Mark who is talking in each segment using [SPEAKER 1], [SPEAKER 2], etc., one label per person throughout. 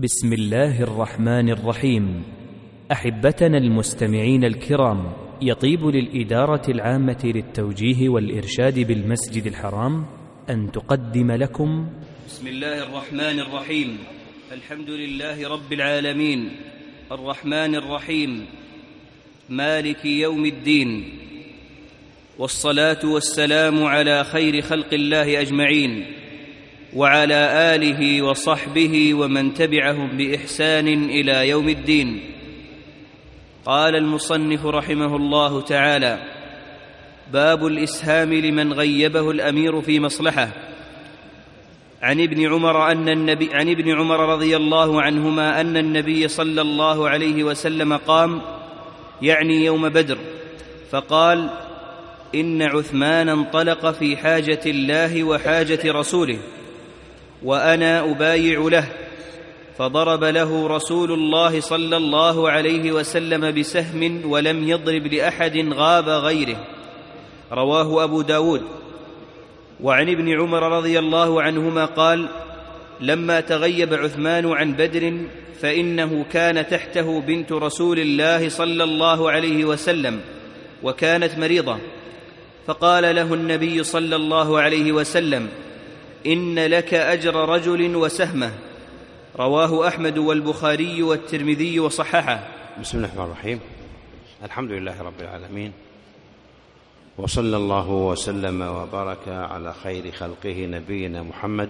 [SPEAKER 1] بسم الله الرحمن الرحيم. أحبتنا المستمعين الكرام، يطيب للإدارة العامة للتوجيه والإرشاد بالمسجد الحرام أن تقدم لكم
[SPEAKER 2] بسم الله الرحمن الرحيم. الحمد لله رب العالمين، الرحمن الرحيم، مالك يوم الدين، والصلاة والسلام على خير خلق الله أجمعين، وعلى آله وصحبه ومن تبعهم بإحسان إلى يوم الدين. قال المصنف رحمه الله تعالى: باب الإسهام لمن غيبه الأمير في مصلحة. عن ابن عمر رضي الله عنهما أن النبي صلى الله عليه وسلم قام، يعني يوم بدر، فقال: إن عثمان انطلق في حاجة الله وحاجة رسوله، وأنا أبايع له، فضرب له رسول الله صلى الله عليه وسلم بسهم ولم يضرب لأحد غاب غيره. رواه أبو داود. وعن ابن عمر رضي الله عنهما قال: لما تغيب عثمان عن بدر فإنه كان تحته بنت رسول الله صلى الله عليه وسلم، وكانت مريضة، فقال له النبي صلى الله عليه وسلم: إن لك أجر رجل وسهمه. رواه أحمد والبخاري والترمذي وصححه.
[SPEAKER 3] بسم الله الرحمن الرحيم. الحمد لله رب العالمين، وصلى الله وسلم وبارك على خير خلقه نبينا محمد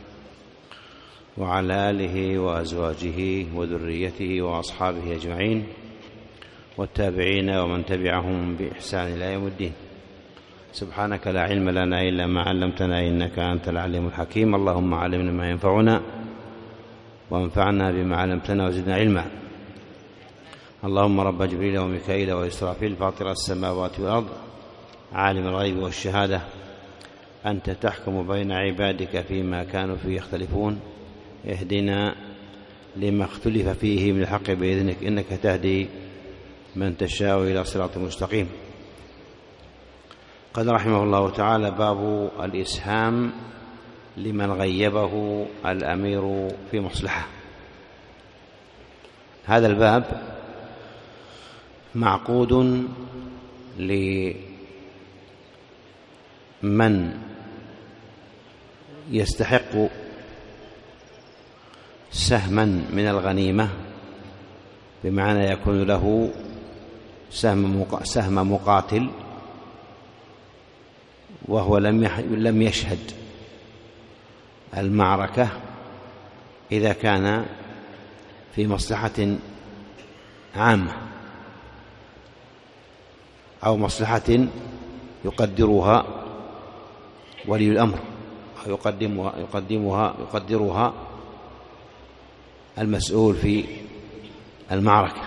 [SPEAKER 3] وعلى آله وأزواجه وذريته وأصحابه أجمعين، والتابعين ومن تبعهم بإحسان إلى يوم الدين. سبحانك لا علم لنا إلا ما علمتنا إنك أنت العليم الحكيم. اللهم علمنا ما ينفعنا وانفعنا بما علمتنا وزدنا علما. اللهم رب جبريل وميكائيل وإسرافيل فاطر السماوات والأرض عالم الغيب والشهادة، أنت تحكم بين عبادك فيما كانوا فيه يختلفون، اهدنا لما اختلف فيه من الحق بإذنك، إنك تهدي من تشاء إلى صراط مستقيم. قد رحمه الله تعالى: باب الإسهام لمن غيبه الأمير في مصلحة. هذا الباب معقود لمن يستحق سهما من الغنيمة، بمعنى يكون له سهم مقاتل وهو لم يشهد المعركة، إذا كان في مصلحة عامة أو مصلحة يقدرها ولي الأمر، أو يقدرها المسؤول في المعركة.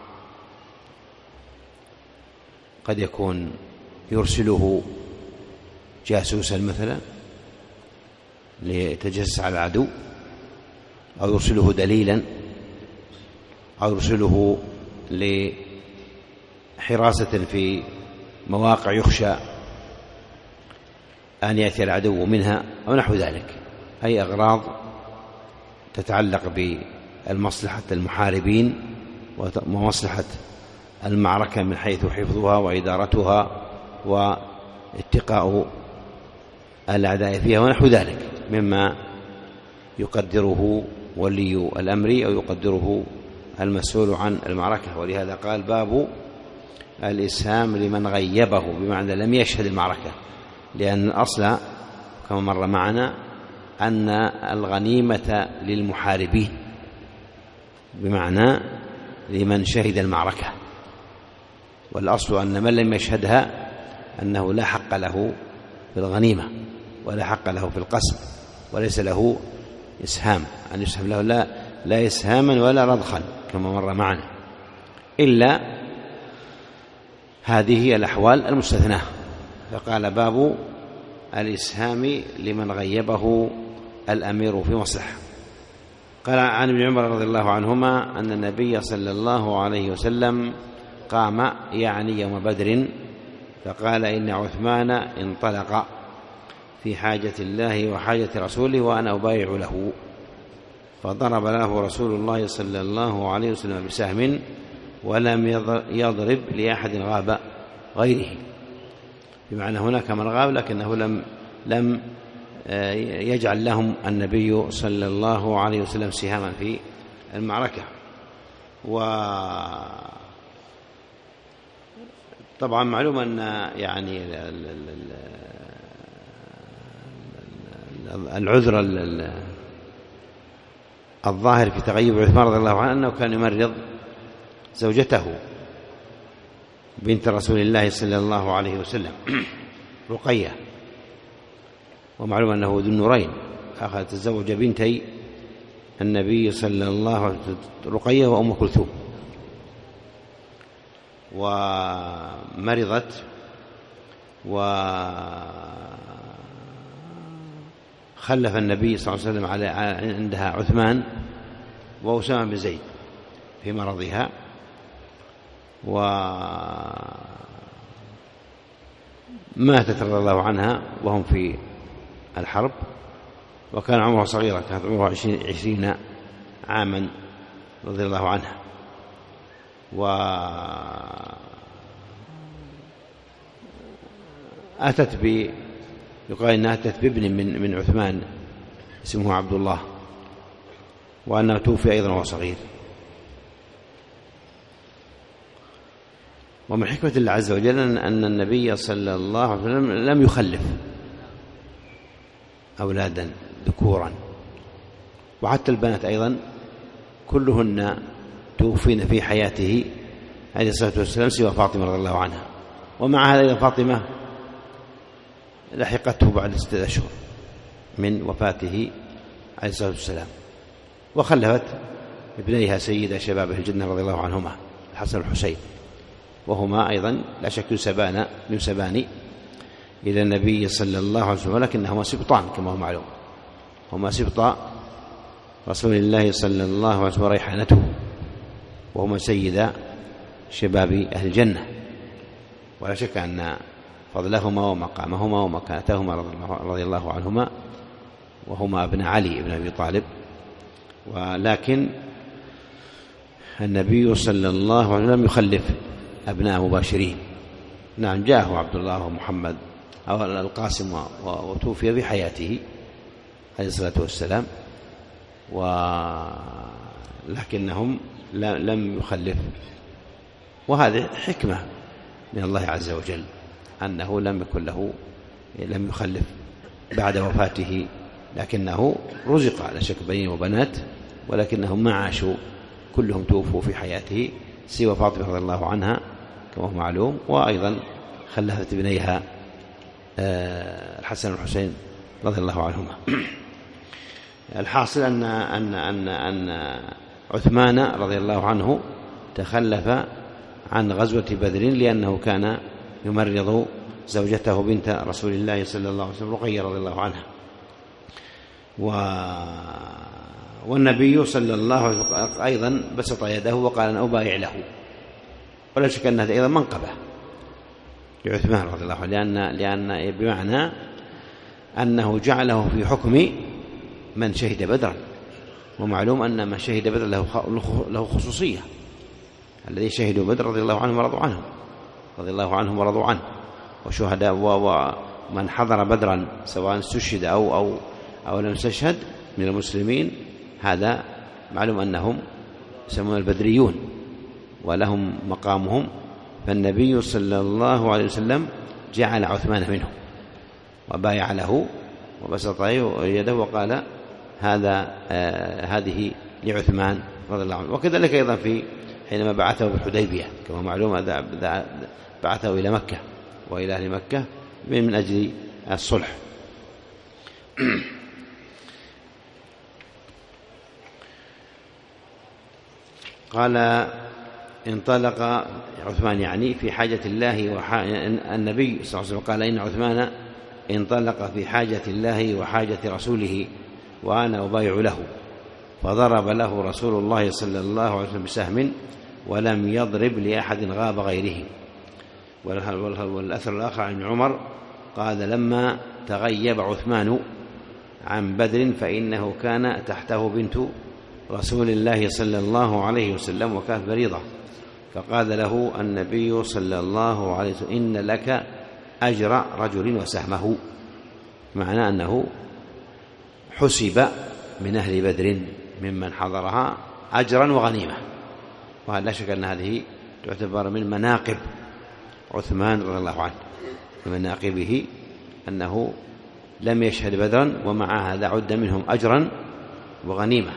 [SPEAKER 3] قد يكون يرسله جاسوسا مثلا ليتجسس على العدو، أو يرسله دليلا، أو يرسله لحراسة في مواقع يخشى أن يأتي العدو منها، أو نحو ذلك، أي أغراض تتعلق بالمصلحة المحاربين ومصلحة المعركة من حيث حفظها وإدارتها واتقاء الأعداء فيها ونحو ذلك، مما يقدره ولي الأمر أو يقدره المسؤول عن المعركة. ولهذا قال: باب الإسهام لمن غيبه، بمعنى لم يشهد المعركة، لأن الأصل كما مر معنا أن الغنيمة للمحاربين، بمعنى لمن شهد المعركة، والأصل أن من لم يشهدها أنه لا حق له في الغنيمة ولا حق له في القسم، وليس له إسهام، أن يسهم له لا إسهاما ولا رضخا كما مر معنا، إلا هذه الأحوال المستثناة. فقال: باب الإسهام لمن غيبه الأمير في مصلحة. قال عن ابن عمر رضي الله عنهما أن النبي صلى الله عليه وسلم قام، يعني يوم بدر، فقال: إن عثمان انطلق في حاجة الله وحاجة رسوله، وأنا أبايع له. فضرب له رسول الله صلى الله عليه وسلم بسهم ولم يضرب لأحد غاب غيره، بمعنى هناك من غاب لكنه لم يجعل لهم النبي صلى الله عليه وسلم سهاما في المعركة. وطبعا معلوم أن يعني العذر الظاهر في تغيب عثمان رضي الله عنه أنه كان يمرض زوجته بنت رسول الله صلى الله عليه وسلم رقية، ومعلوم أنه ذو النورين أخذ تزوج بنتي النبي صلى الله عليه وسلم رقية وأم كلثوم، ومرضت وخلف النبي صلى الله عليه وسلم عندها عثمان وأسامة بن زيد في مرضها، وماتت رضي الله عنها وهم في الحرب، وكان عمرها صغيرة، كانت عمرها 20 عاما رضي الله عنها. يقال أنها أتت بابن من عثمان اسمه عبد الله، وأنه توفي أيضا وهو صغير. ومن حكمة الله عز وجل أن النبي صلى الله عليه وسلم لم يخلف أولادا ذكورا، وحتى البنات أيضا كلهن توفين في حياته عليه الصلاة والسلام سوى فاطمة رضي الله عنها. ومع هذا فاطمة لحقته بعد 6 أشهر من وفاته عليه الصلاة والسلام، وخلفت ابنيها سيد شباب الجنة رضي الله عنهما الحسن والحسين، وهما أيضا لا شك ينسبان إلى النبي صلى الله عليه وسلم، ولكنهما سبطان كما هو معلوم، هما سبط رسول الله صلى الله عليه وسلم وريحانته، وهما سيدا شباب أهل الجنة، ولا شك أن فضلهما ومقامهما ومكانتهما رضي الله عنهما، وهما ابن علي بن أبي طالب. ولكن النبي صلى الله عليه وسلم يخلف أبناء مباشرين. نعم، جاءه عبد الله ومحمد أو القاسم وتوفي في حياته عليه الصلاة والسلام، ولكنهم لم يخلف، وهذه حكمة من الله عز وجل أنه لم يخلف بعد وفاته، لكنه رزق على شك بنين وبنات، ولكنهم ما عاشوا، كلهم توفوا في حياته سوى فاطمة رضي الله عنها كما هو معلوم، وأيضا خلفت ابنيها الحسن والحسين رضي الله عنهما. الحاصل أن عثمان رضي الله عنه تخلف عن غزوة بدر لأنه كان يمرض زوجته بنت رسول الله صلى الله عليه وسلم رقية رضي الله عنها. والنبي صلى الله عليه وسلم أيضا بسط يده وقال أنا أبايع له، ولا شك أن هذا أيضا منقبة لعثمان رضي الله عنه، لأن بمعنى أنه جعله في حكم من شهد بدرا، ومعلوم أن من شهد بدرا له خصوصية، الذي شهدوا بدر رضي الله عنهم ورضوا عنه، وشهداء ومن حضر بدرا سواء استشهد أو لم يستشهد من المسلمين، هذا معلوم أنهم يسمون البدريون ولهم مقامهم. فالنبي صلى الله عليه وسلم جعل عثمان منهم وبايع له وبسط يده وقال هذه لعثمان رضي الله عنه. وكذلك أيضا حينما بعثه بالحديبية كما معلوم بعثه إلى مكة وإلى أهل مكة من أجل الصلح. قال انطلق عثمان يعني في حاجة الله النبي صلى الله عليه وسلم قال إن عثمان انطلق في حاجة الله وحاجة رسوله وأنا أبايع له، فضرب له رسول الله صلى الله عليه وسلم بسهم ولم يضرب لأحد غاب غيره. والأثر الآخر عن عمر قال لما تغيب عثمان عن بدر فإنه كان تحته بنت رسول الله صلى الله عليه وسلم، وكانت بريضة، فقال له النبي صلى الله عليه وسلم: إن لك أجر رجل وسهمه، معنى أنه حسب من أهل بدر ممن حضرها أجرا وغنيمة. وهذا لا شك أن هذه تعتبر من مناقب عثمان رضي الله عنه، من مناقبه أنه لم يشهد بدرا ومع هذا عد منهم أجرا وغنيمة.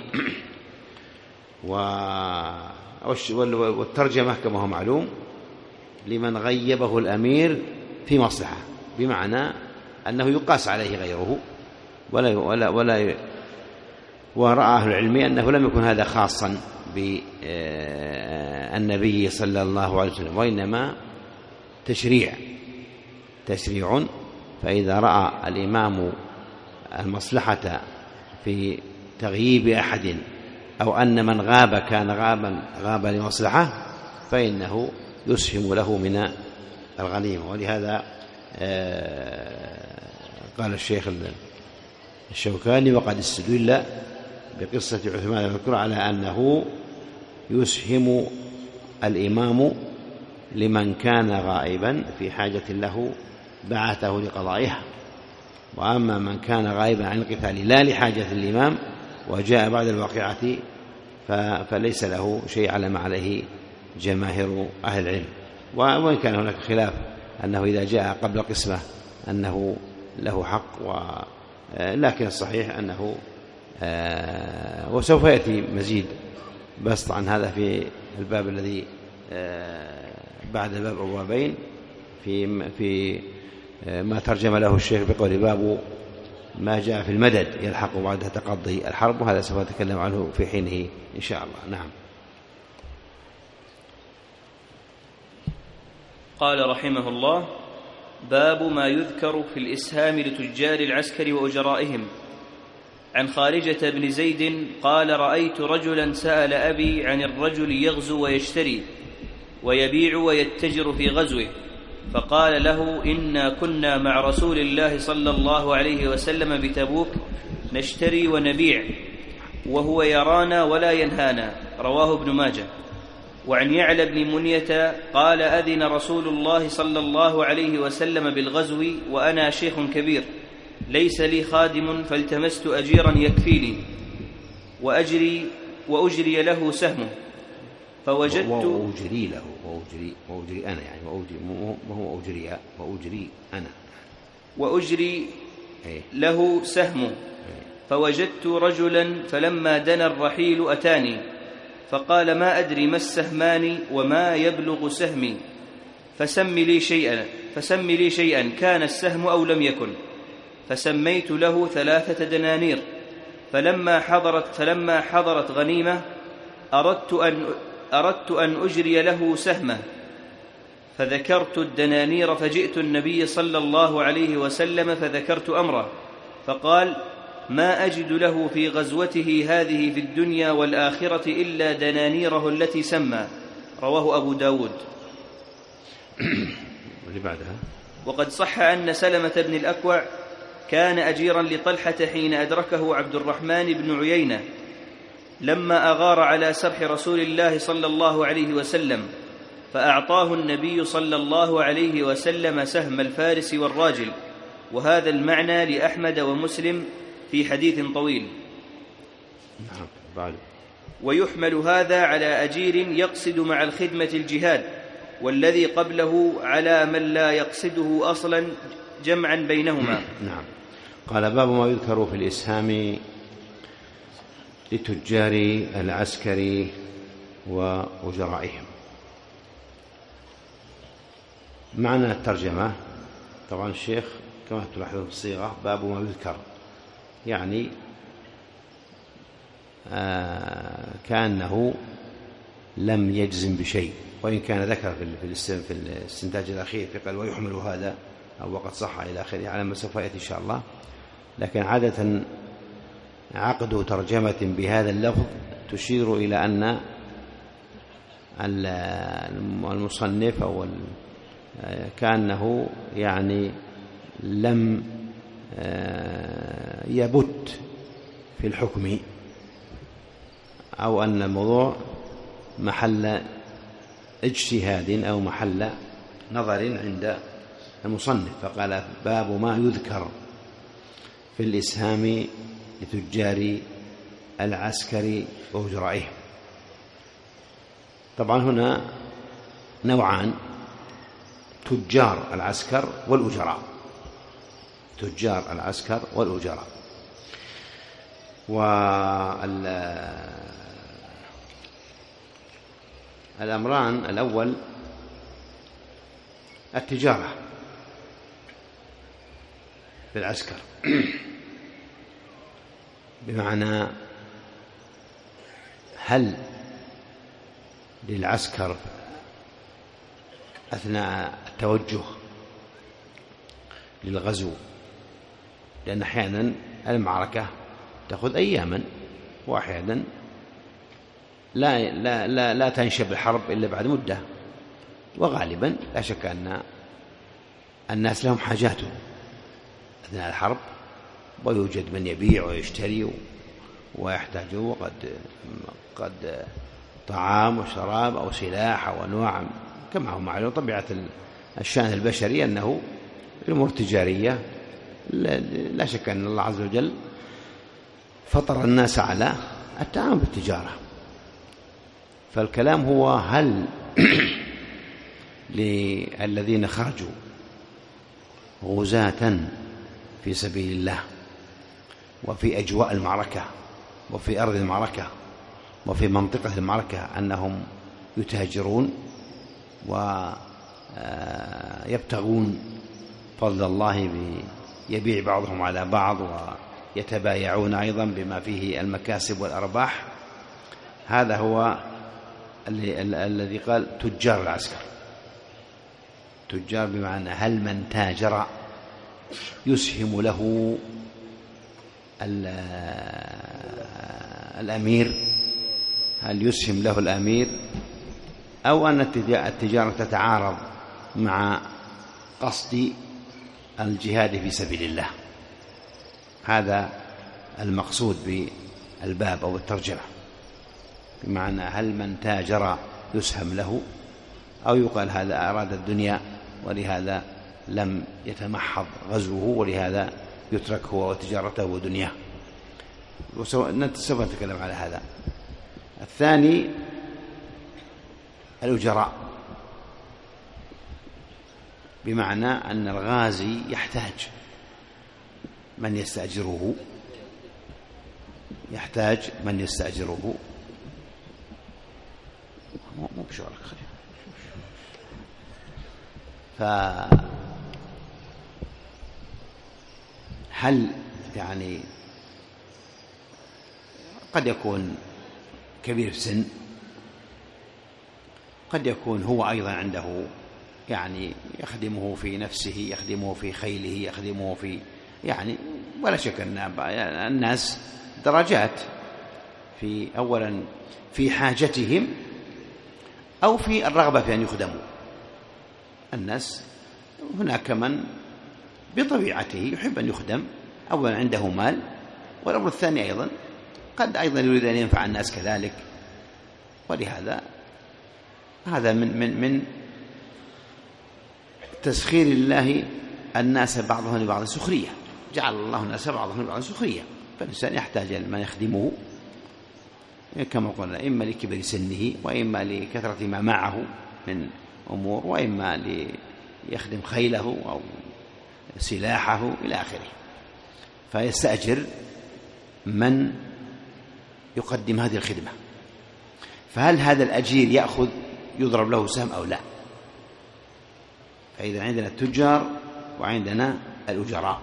[SPEAKER 3] والترجمة كما هو معلوم لمن غيبه الأمير في مصلحة، بمعنى أنه يقاس عليه غيره، ورأى أهل العلم أنه لم يكن هذا خاصا بالنبي صلى الله عليه وسلم، وإنما تشريع. فإذا رأى الإمام المصلحة في تغييب أحد أو أن من غاب كان غاب لمصلحة فإنه يسهم له من الغنيمة. ولهذا قال الشيخ الشوكاني: وقد استدل بقصة عثمان المذكور على أنه يسهم الإمام لمن كان غائبا في حاجة له بعثه لقضائها، وأما من كان غائبا عن القتال لا لحاجة الإمام وجاء بعد الواقعة فليس له شيء على ما عليه جماهير أهل العلم. وإن كان هناك خلاف أنه إذا جاء قبل القسمة أنه له حق، لكن الصحيح أنه وسوف يأتي مزيد بسط عن هذا في الباب الذي بعد باب أبوابين في ما ترجم له الشيخ بقول: باب ما جاء في المدد يلحق بعد تقضي الحرب، وهذا سوف نتكلم عنه في حينه إن شاء الله. نعم.
[SPEAKER 2] قال رحمه الله: باب ما يذكر في الإسهام لتجار العسكر وأجرائهم. عن خارجة بن زيد قال: رأيت رجلا سأل أبي عن الرجل يغزو ويشتري ويبيع ويتجر في غزوه، فقال له: إنا كنا مع رسول الله صلى الله عليه وسلم بتبوك نشتري ونبيع وهو يرانا ولا ينهانا. رواه ابن ماجه. وعن يعلى بن منية قال: أذن رسول الله صلى الله عليه وسلم بالغزو وأنا شيخ كبير ليس لي خادم، فالتمست أجيرا يكفيني وأجري له سهمه، فوجدت
[SPEAKER 3] وأجري له وأجري أنا، يعني وهو أجري وأجري أنا
[SPEAKER 2] وأجري له سهمه، فوجدت رجلا فلما دنا الرحيل أتاني فقال: ما أدري ما السهمان وما يبلغ سهمي، فسم لي شيئا كان السهم أو لم يكن. فسميت له 3 دنانير. فلما حضرت غنيمة أردت أن أجري له سهمه، فذكرت الدنانير، فجئت النبي صلى الله عليه وسلم فذكرت أمره، فقال: ما أجد له في غزوته هذه في الدنيا والآخرة إلا دنانيره التي سمى. رواه أبو داود. وقد صح أن سلمة بن الأكوع كان أجيرا لطلحة حين أدركه عبد الرحمن بن عيينة لما أغار على سرح رسول الله صلى الله عليه وسلم، فأعطاه النبي صلى الله عليه وسلم سهم الفارس والراجل. وهذا المعنى لأحمد ومسلم في حديث طويل. ويحمل هذا على أجير يقصد مع الخدمة الجهاد، والذي قبله على من لا يقصده أصلا، جمعا بينهما.
[SPEAKER 3] نعم. قال: باب ما يذكر في الإسهام لتجار العسكر وأجرائهم. معنى الترجمة طبعا الشيخ كما تلاحظون في الصيغة: باب ما يذكر، يعني كأنه لم يجزم بشيء، وإن كان ذكر في الاستنتاج الأخير قال: ويحمل هذا أو وقد صح إلى آخره، على ما سوف يأتي إن شاء الله. لكن عادة عقد ترجمة بهذا اللفظ تشير إلى أن المصنف أو كأنه يعني لم يبت في الحكم أو أن الموضوع محل اجتهاد أو محل نظر عند المصنف، فقال باب ما يذكر في الإسهام لتجار العسكر وأجرائهم. طبعا هنا نوعان: تجار العسكر والأجراء، تجار العسكر والأجراء. والأمران: الأول التجارة بالعسكر، بمعنى هل للعسكر أثناء التوجه للغزو، لأن أحيانا المعركة تأخذ أياما، وأحيانا لا تنشب الحرب إلا بعد مدة، وغالبا لا شك أن الناس لهم حاجاتهم أثناء الحرب، ويوجد من يبيع ويشتري ويحتاجون قد طعام وشراب أو سلاح أو أنواع، كما هو معلوم طبيعة الشأن البشري أنه الأمور التجارية لا شك أن الله عز وجل فطر الناس على التعامل بالتجارة. فالكلام هو هل للذين خرجوا غزاة في سبيل الله وفي أجواء المعركة وفي أرض المعركة وفي منطقة المعركة أنهم يتاجرون ويبتغون فضل الله، يبيع بعضهم على بعض ويتبايعون أيضا بما فيه المكاسب والأرباح. هذا هو الذي قال تجار العسكر. تجار بمعنى هل من تاجر يسهم له الأمير، هل يسهم له الأمير، أو أن التجارة تتعارض مع قصد الجهاد في سبيل الله. هذا المقصود بالباب أو الترجمة، بمعنى هل من تاجر يسهم له، أو يقال هذا أراد الدنيا ولهذا لم يتمحض غزوه ولهذا يترك هو وتجارته ودنياه. سوف نتكلم على هذا. الثاني الأجراء، بمعنى أن الغازي يحتاج من يستأجره، مو بشغلك. فهل يعني قد يكون كبير في السن، قد يكون هو أيضا عنده يعني يخدمه في نفسه، يخدمه في خيله، يخدمه في يعني، ولا شك أن الناس درجات في أولا في حاجتهم أو في الرغبة في أن يخدموا. الناس هناك من بطبيعته يحب أن يخدم، أولا عنده مال، والأمر الثاني أيضا قد أيضا يريد أن ينفع الناس كذلك. ولهذا هذا من تسخير الله الناس بعضهم لبعض سخرية، جعل الله الناس بعضهم لبعض سخرية، فالإنسان يحتاج من يخدمه كما قلنا، إما لكبر سنه، وإما لكثرة ما معه من أمور، وإما ليخدم خيله أو سلاحه إلى آخره، فيستأجر من يقدم هذه الخدمة. فهل هذا الأجير يضرب له سهم أو لا؟ فإذا عندنا التجار وعندنا الأجراء.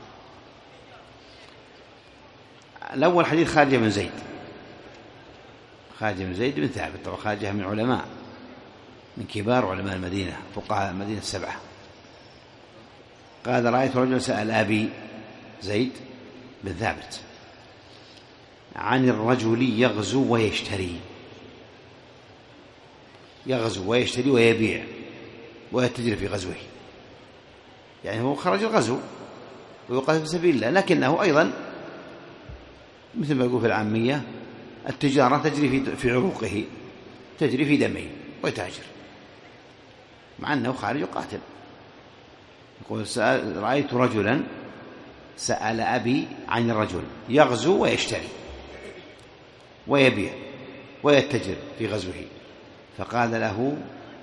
[SPEAKER 3] الأول حديث خارجة بن زيد بن ثابت، طبعا خارجة من علماء، من كبار علماء المدينة، فقهاء المدينة السبعة. قال رأيت رجلا سأل أبي زيد بن ثابت عن الرجل يغزو ويشتري ويبيع ويتجر في غزوه، يعني هو خرج الغزو ويقاتل في سبيل الله، لكنه أيضا مثل ما يقول في العامية التجارة تجري في عروقه، تجري في دمه ويتاجر، مع أنه خارج يقاتل. يقول رأيت رجلا سأل أبي عن الرجل يغزو ويشتري ويبيع ويتجر في غزوه، فقال له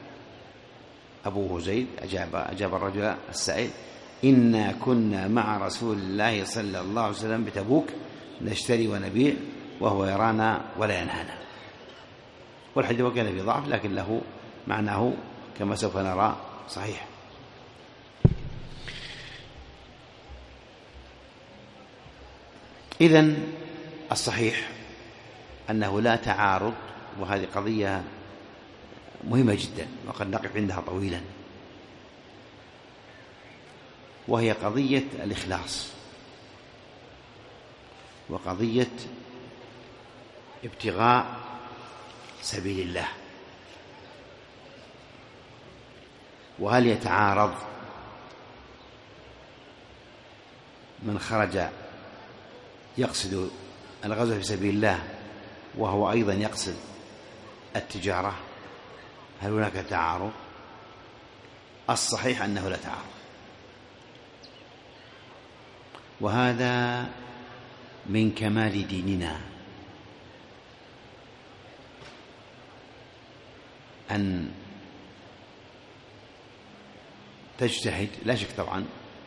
[SPEAKER 3] أبوه زيد، أجاب الرجل السائل: إنا كنا مع رسول الله صلى الله عليه وسلم بتبوك نشتري ونبيع وهو يرانا ولا ينهانا. والحديث وكان في ضعف، لكن له معناه كما سوف نرى صحيح. إذن الصحيح أنه لا تعارض، وهذه قضية مهمة جدا وقد نقف عندها طويلا، وهي قضية الإخلاص وقضية ابتغاء سبيل الله. وهل يتعارض من خرج يقصد الغزو في سبيل الله وهو أيضا يقصد التجارة؟ هل هناك تعارض؟ الصحيح أنه لا تعارض، وهذا من كمال ديننا أن تجتهد. لا شك طبعا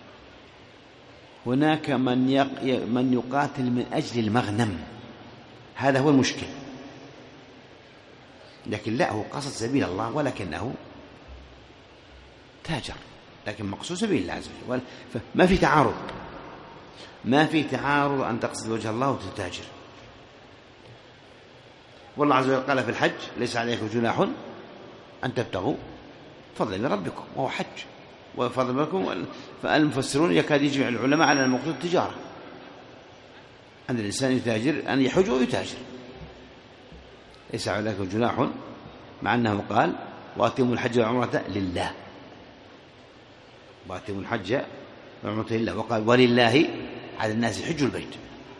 [SPEAKER 3] هناك من يقاتل من أجل المغنم، هذا هو المشكل، لكن لا، هو قصد سبيل الله ولكنه تاجر، لكن مقصود سبيل الله عز وجل. فما في تعارض، ما في تعارض أن تقصد وجه الله وتتاجر. والله عز وجل قال في الحج: ليس عليكم جناح أن تبتغوا فضلا من ربكم، وهو حج وفضل منكم. فالمفسرون يكاد يجمع العلماء على المقصود التجارة، أن الإنسان يتاجر، أن يحج ويتاجر. ليس عليكم جناح، مع أنه قال: وأتموا الحج والعمرة لله، وأتموا الحج والعمرة لله، وقال: ولله على الناس حج البيت.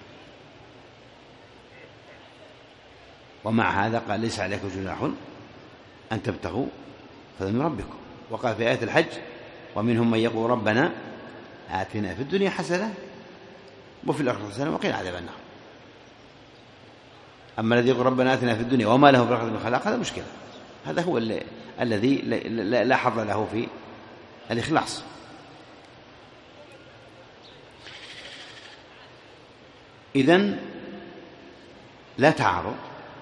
[SPEAKER 3] ومع هذا قال: ليس عليكم جناح أن تبتغوا فضلا من ربكم. وقال في آية الحج: ومنهم من يقول ربنا آتنا في الدنيا حسنة وفي الآخرة حسنة وقنا عذاب النار. أما الذي يقول ربنا آتنا في الدنيا وما له في الآخرة من خلاق، هذا مشكلة، هذا هو الذي لا حظ له في الإخلاص. إذن لا تعارض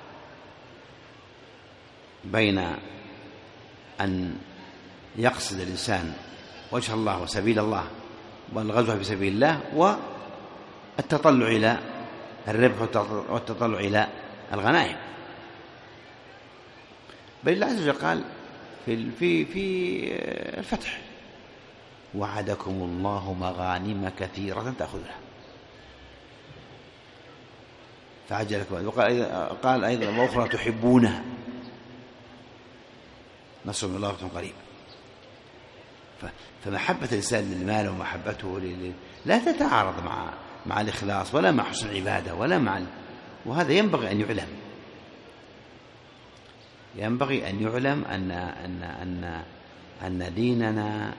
[SPEAKER 3] بين أن يقصد الإنسان وجه الله وسبيل الله والغزو في سبيل الله والتطلع إلى الربح والتطلع إلى الغنائم. بل الله عز وجل قال في الفتح: وعدكم الله مغانم كثيرة تأخذها فعجلكم. وقال أيضا: وأخرى تحبونها نصر من الله وفتح قريب. فمحبة الإنسان للمال ومحبته لا تتعارض مع الإخلاص ولا مع حسن العبادة ولا وهذا ينبغي أن يعلم. ينبغي أن يعلم أن ديننا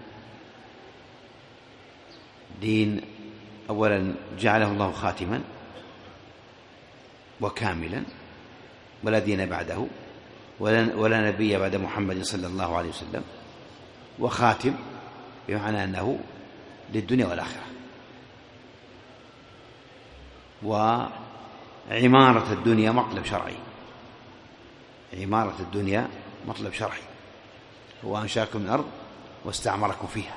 [SPEAKER 3] دين أولا جعله الله خاتما وكاملا، ولا دين بعده ولا نبي بعد محمد صلى الله عليه وسلم، وخاتم بمعنى أنه للدنيا والآخرة. وعمارة الدنيا مطلب شرعي، عمارة الدنيا مطلب شرعي، هو أنشأكم من الأرض واستعمركم فيها.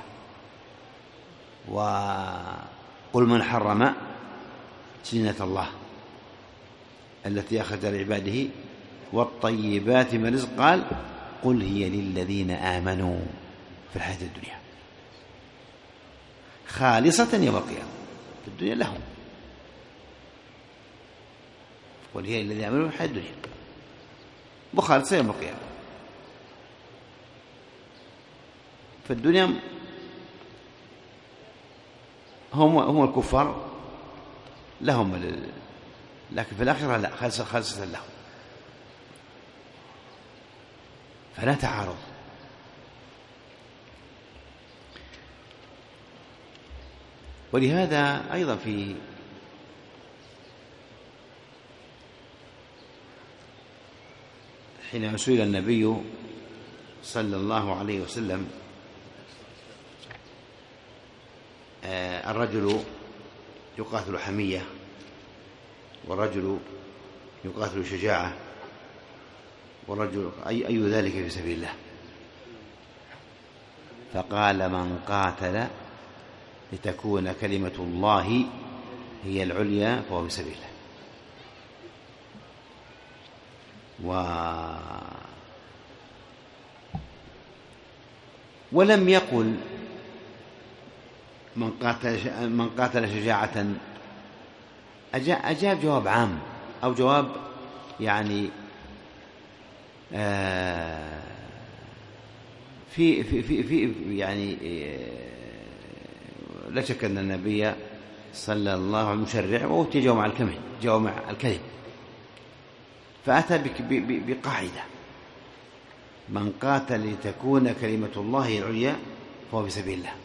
[SPEAKER 3] وقل من حرم زينة الله التي أخرج لعباده والطيبات من رزق، قال: قل هي للذين آمنوا في الحياة الدنيا خالصة يوم القيامة. في الدنيا لهم، قل هي للذين آمنوا في الحياة الدنيا وخالصة يوم القيامة. في الدنيا هم الكفار لهم لكن في الآخرة لا، خالصة له، فلا تعارض. ولهذا أيضا حين سئل النبي صلى الله عليه وسلم الرجل يقاتل حمية والرجل يقاتل شجاعة والرجل أي ذلك في سبيل الله؟ فقال: من قاتل لتكون كلمة الله هي العليا فهو في سبيل الله. ولم يقل من قاتل شجاعة، أجاب جواب عام أو جواب يعني في يعني لا شك أن النبي صلى الله عليه وسلم مشرع وأوتي جوامع الكلم، فأتى بقاعدة: من قاتل لتكون كلمة الله العليا فهو في سبيل الله.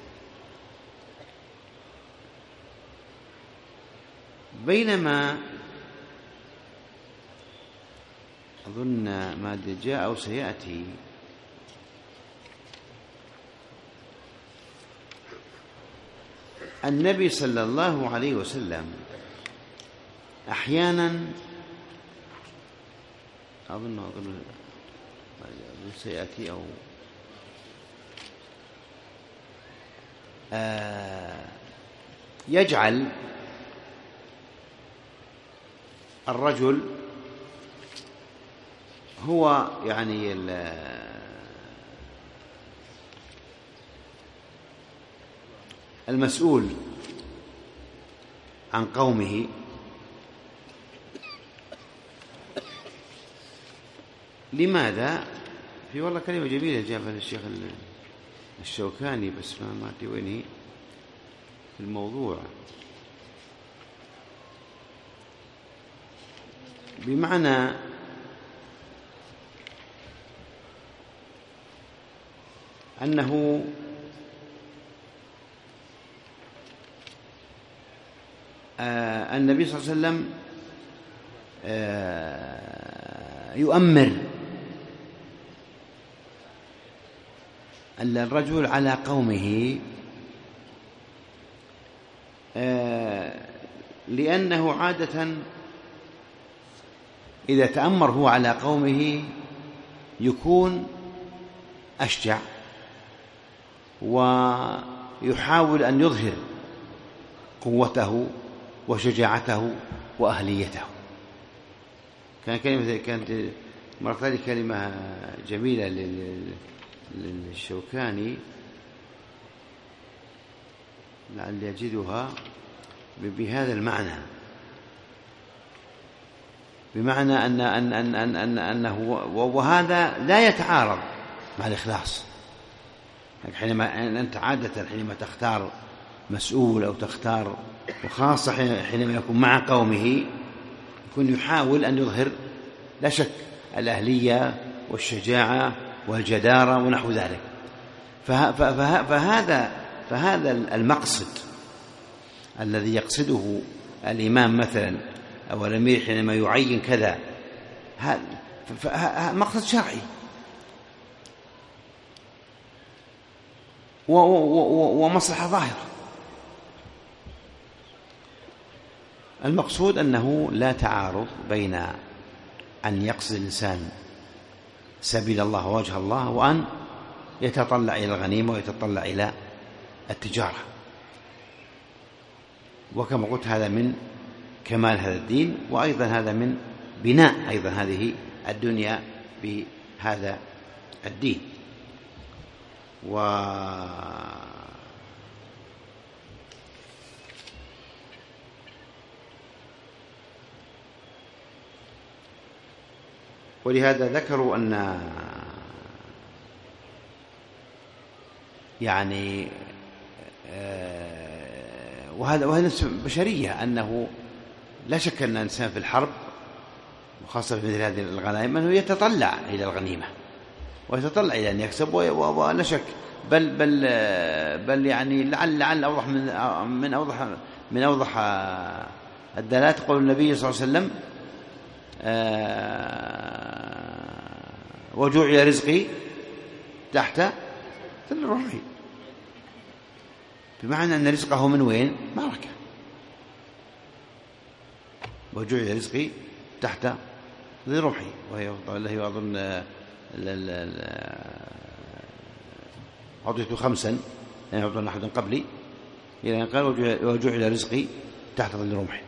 [SPEAKER 3] بينما أظن ما جاء أو سيأتي النبي صلى الله عليه وسلم أحيانا أظن سيأتي أو يجعل الرجل هو يعني المسؤول عن قومه، لماذا؟ في والله كلمة جميلة جابها الشيخ الشوكاني، بس ما أدري وين هي في الموضوع، بمعنى أنه النبي صلى الله عليه وسلم يؤمر الرجل على قومه، لأنه عادة إذا تأمر هو على قومه يكون أشجع ويحاول أن يظهر قوته وشجاعته وأهليته. كانت مرة كلمة جميلة للشوكاني لعلي أجدها بهذا المعنى، بمعنى أنه وهذا لا يتعارض مع الإخلاص. حينما أنت عادة حينما تختار مسؤول أو تختار، وخاصة حينما يكون مع قومه، يكون يحاول أن يظهر لا شك الأهلية والشجاعة والجدارة ونحو ذلك. فهذا المقصد الذي يقصده الإمام مثلا أو الأمير حينما يعين كذا، هذا مقصد شرعي ومصلحة ظاهرة. المقصود أنه لا تعارض بين أن يقصد الإنسان سبيل الله ووجه الله وأن يتطلع إلى الغنيمة ويتطلع إلى التجارة. وكما قلت هذا من كمال هذا الدين، وأيضا هذا من بناء أيضا هذه الدنيا بهذا الدين. ولهذا ذكروا أن يعني وهذا نفس بشرية، أنه لا شك أن الإنسان في الحرب وخاصة في مثل هذه الغنائم أنه يتطلع إلى الغنيمة ويتطلع إلى أن يكسب، ولا شك بل يعني لعل أوضح من أوضح الدلالات قول النبي صلى الله عليه وسلم وجوعي رزقي تحت ظل رمحي، بمعنى أن رزقه من وين؟ معركة. وجوعي رزقي تحت ظل رمحي، وهي الله أظن أعطيت 5 يعني أعطينا أحد قبلي إلى أن قال وجعل رزقي تحت ظل رمحي.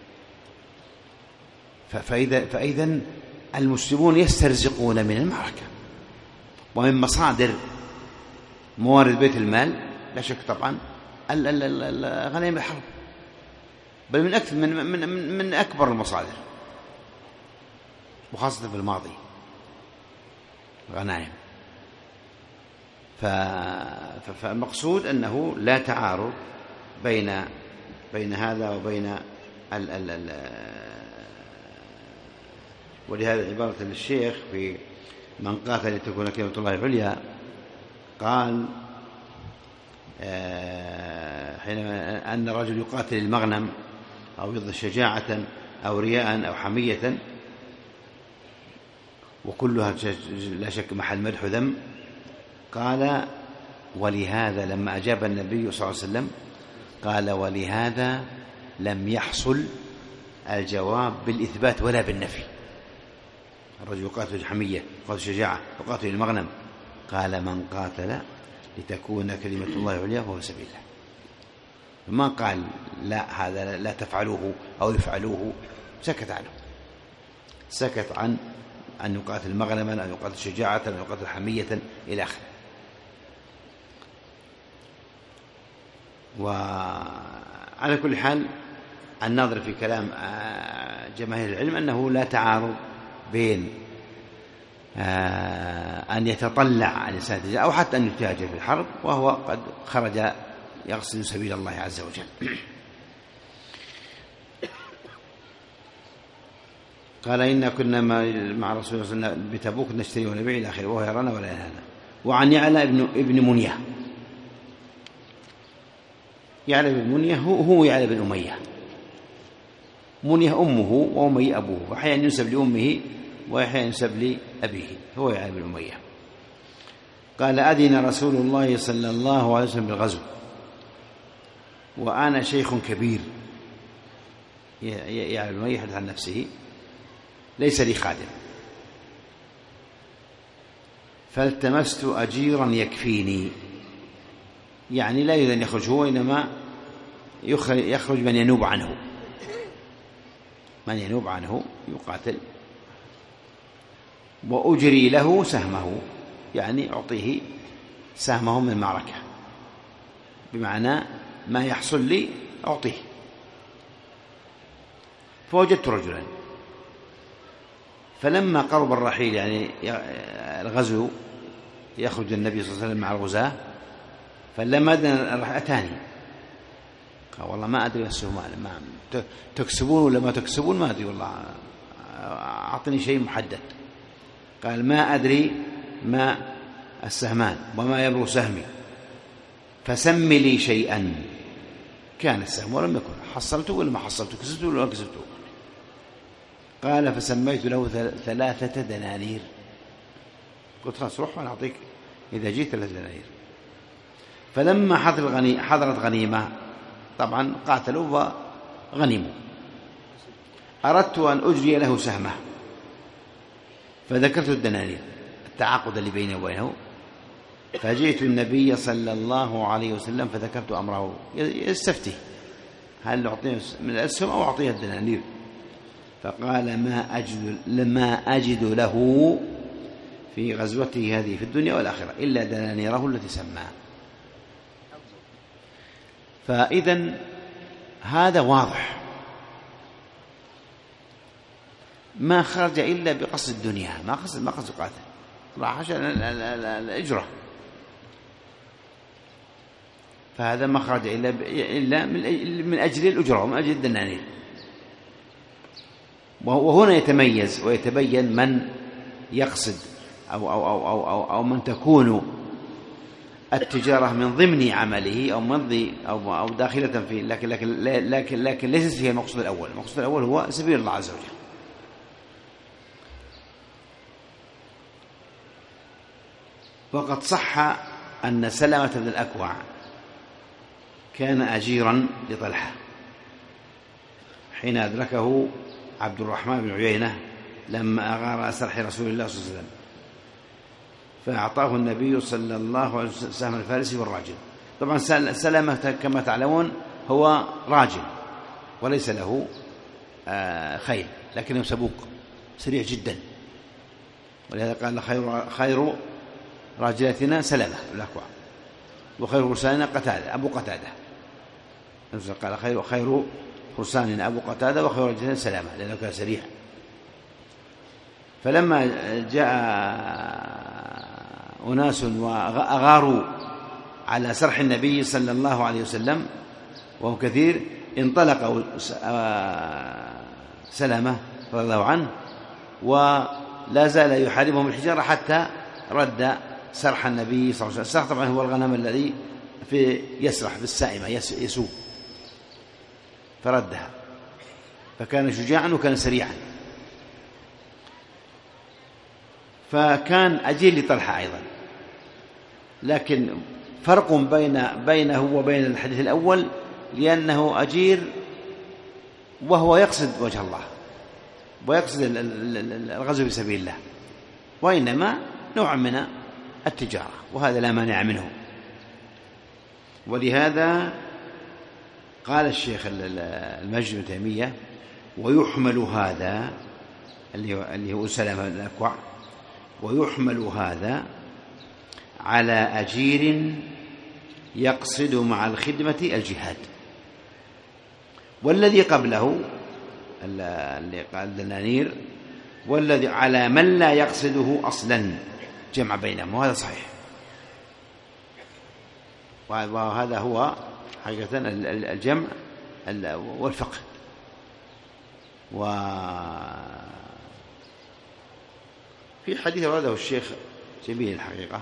[SPEAKER 3] فإذا المسلمون يسترزقون من المعركة ومن مصادر موارد بيت المال لا شك طبعا غنائم الحرب، بل من أكثر من أكبر المصادر، وخاصة في الماضي غنائم. فالمقصود أنه لا تعارض بين هذا وبين ولهذا عبارة للشيخ في من قاتل لتكون كلمة الله العليا قال حينما أن الرجل يقاتل المغنم أو يضل شجاعة أو رياء أو حمية، وكلها لا شك محل مدح وذم، قال ولهذا لما أجاب النبي صلى الله عليه وسلم قال ولهذا لم يحصل الجواب بالإثبات ولا بالنفي. الرجل يقاتل الحمية، يقاتل الشجاعة، يقاتل المغنم، قال من قاتل لتكون كلمة الله العليا فهو سبيل الله. ما قال لا هذا لا تفعلوه أو يفعلوه، سكت عنه، سكت عن أن يقاتل مغنما أو يقاتل شجاعة أو يقاتل حمية إلى آخره. وعلى كل حال الناظر في كلام جماهير العلم أنه لا تعارض بين أن يتطلع الإنسان أو حتى أن يتاجر في الحرب وهو قد خرج يقصد سبيل الله عز وجل. قال إنا كنا مع رسول الله صلى الله عليه وسلم بتبوك نشتري ونبيع إلى آخره وهو يرانا ولا ينهانا. وعن يعلى ابن منيه، يعلى بن منيه هو يعلى بن أمية، منيه أمه وأمية أبوه، وأحيانا ينسب لأمه وأحيانا ينسب لأبيه، هو يعلى بن أمية. قال أذن رسول الله صلى الله عليه وسلم بالغزو وأنا شيخ كبير، يعلى بن أمية يحدث عن نفسه ليس لي خادم، فالتمست أجيرا يكفيني، يعني لا يريد أن يخرج هو، إنما يخرج من ينوب عنه، من ينوب عنه يقاتل، وأجري له سهمه، يعني أعطيه سهمه من المعركة، بمعنى ما يحصل لي أعطيه. فوجدت رجلا، فلما قرب الرحيل يعني الغزو يخرج النبي صلى الله عليه وسلم مع الغزاة، فلما أتاني قال والله ما أدري السهمان، ما تكسبون ولا ما تكسبون ما أدري والله، أعطني شيء محدد. قال ما أدري ما السهمان وما يبلغ سهمي، فسم لي شيئا كان السهم ولم يكن، حصلته ولا ما حصلته، كسبته ولا ما كسبته. قال فسميت له 3 دنانير، قلت خلاص روح وأنا أعطيك إذا جيت 3 دنانير. فلما حضرت غنيمة، طبعا قاتلوا وغنموا، أردت أن أجري له سهمه، فذكرت الدنانير التعاقد اللي بيني وبينه، فجئت النبي صلى الله عليه وسلم فذكرت أمره، يستفتي هل أعطيه من الأسهم أو أعطيه الدنانير، فقال ما أجد له في غزوته هذه في الدنيا والآخرة إلا دنانيره التي سماها. فإذن هذا واضح، ما خرج إلا بقصد الدنيا، ما قصد قاتل، راح عشان الإجرة، فهذا ما خرج إلا من أجل الأجرة ومن أجل الدنانير. وهنا يتميز ويتبين من يقصد أو من تكون التجارة من ضمن عمله أو داخلة فيه، لكن ليست فيها المقصود الأول. المقصود الأول هو سبيل الله عز وجل. وقد صح أن سلمة بن الأكوع كان أجيرا لطلحة حين أدركه عبد الرحمن بن عيينة لما أغار سرح رسول الله صلى الله عليه وسلم، فأعطاه النبي صلى الله عليه وسلم سهم الفارسي والراجل. طبعا سلمة كما تعلمون هو راجل وليس له خيل، لكنه سبوق سريع جدا، ولهذا قال خير راجلتنا سلمة الأكوع، وخير فرساننا قتادة أبو قتادة. قال خير فرساننا أبو قتادة وخير راجلتنا سلمة، لأنه كان سريع. فلما جاء أناس وأغاروا على سرح النبي صلى الله عليه وسلم وهو كثير، انطلق سلمة رضي الله عنه ولا زال يحاربهم الحجارة حتى رد سرح النبي صلى الله عليه وسلم. السرح طبعا هو الغنم الذي يسرح في السائمة يسوق، فردها، فكان شجاعا وكان سريعا، فكان أجير لطلحة أيضا. لكن فرق بينه وبين الحديث الأول، لأنه أجير وهو يقصد وجه الله ويقصد الغزو في سبيل الله، وإنما نوع من التجارة، وهذا لا مانع منه. ولهذا قال الشيخ المجد بن تيمية: ويحمل هذا اللي هو سلمة بن الأكوع، ويحمل هذا على أجير يقصد مع الخدمة الجهاد. والذي قبله اللي قال دنانير، والذي على من لا يقصده أصلا، جمع بينهم، وهذا صحيح. وهذا هو حقيقة الجمع والفقه. في حديث ورده الشيخ جميل الحقيقة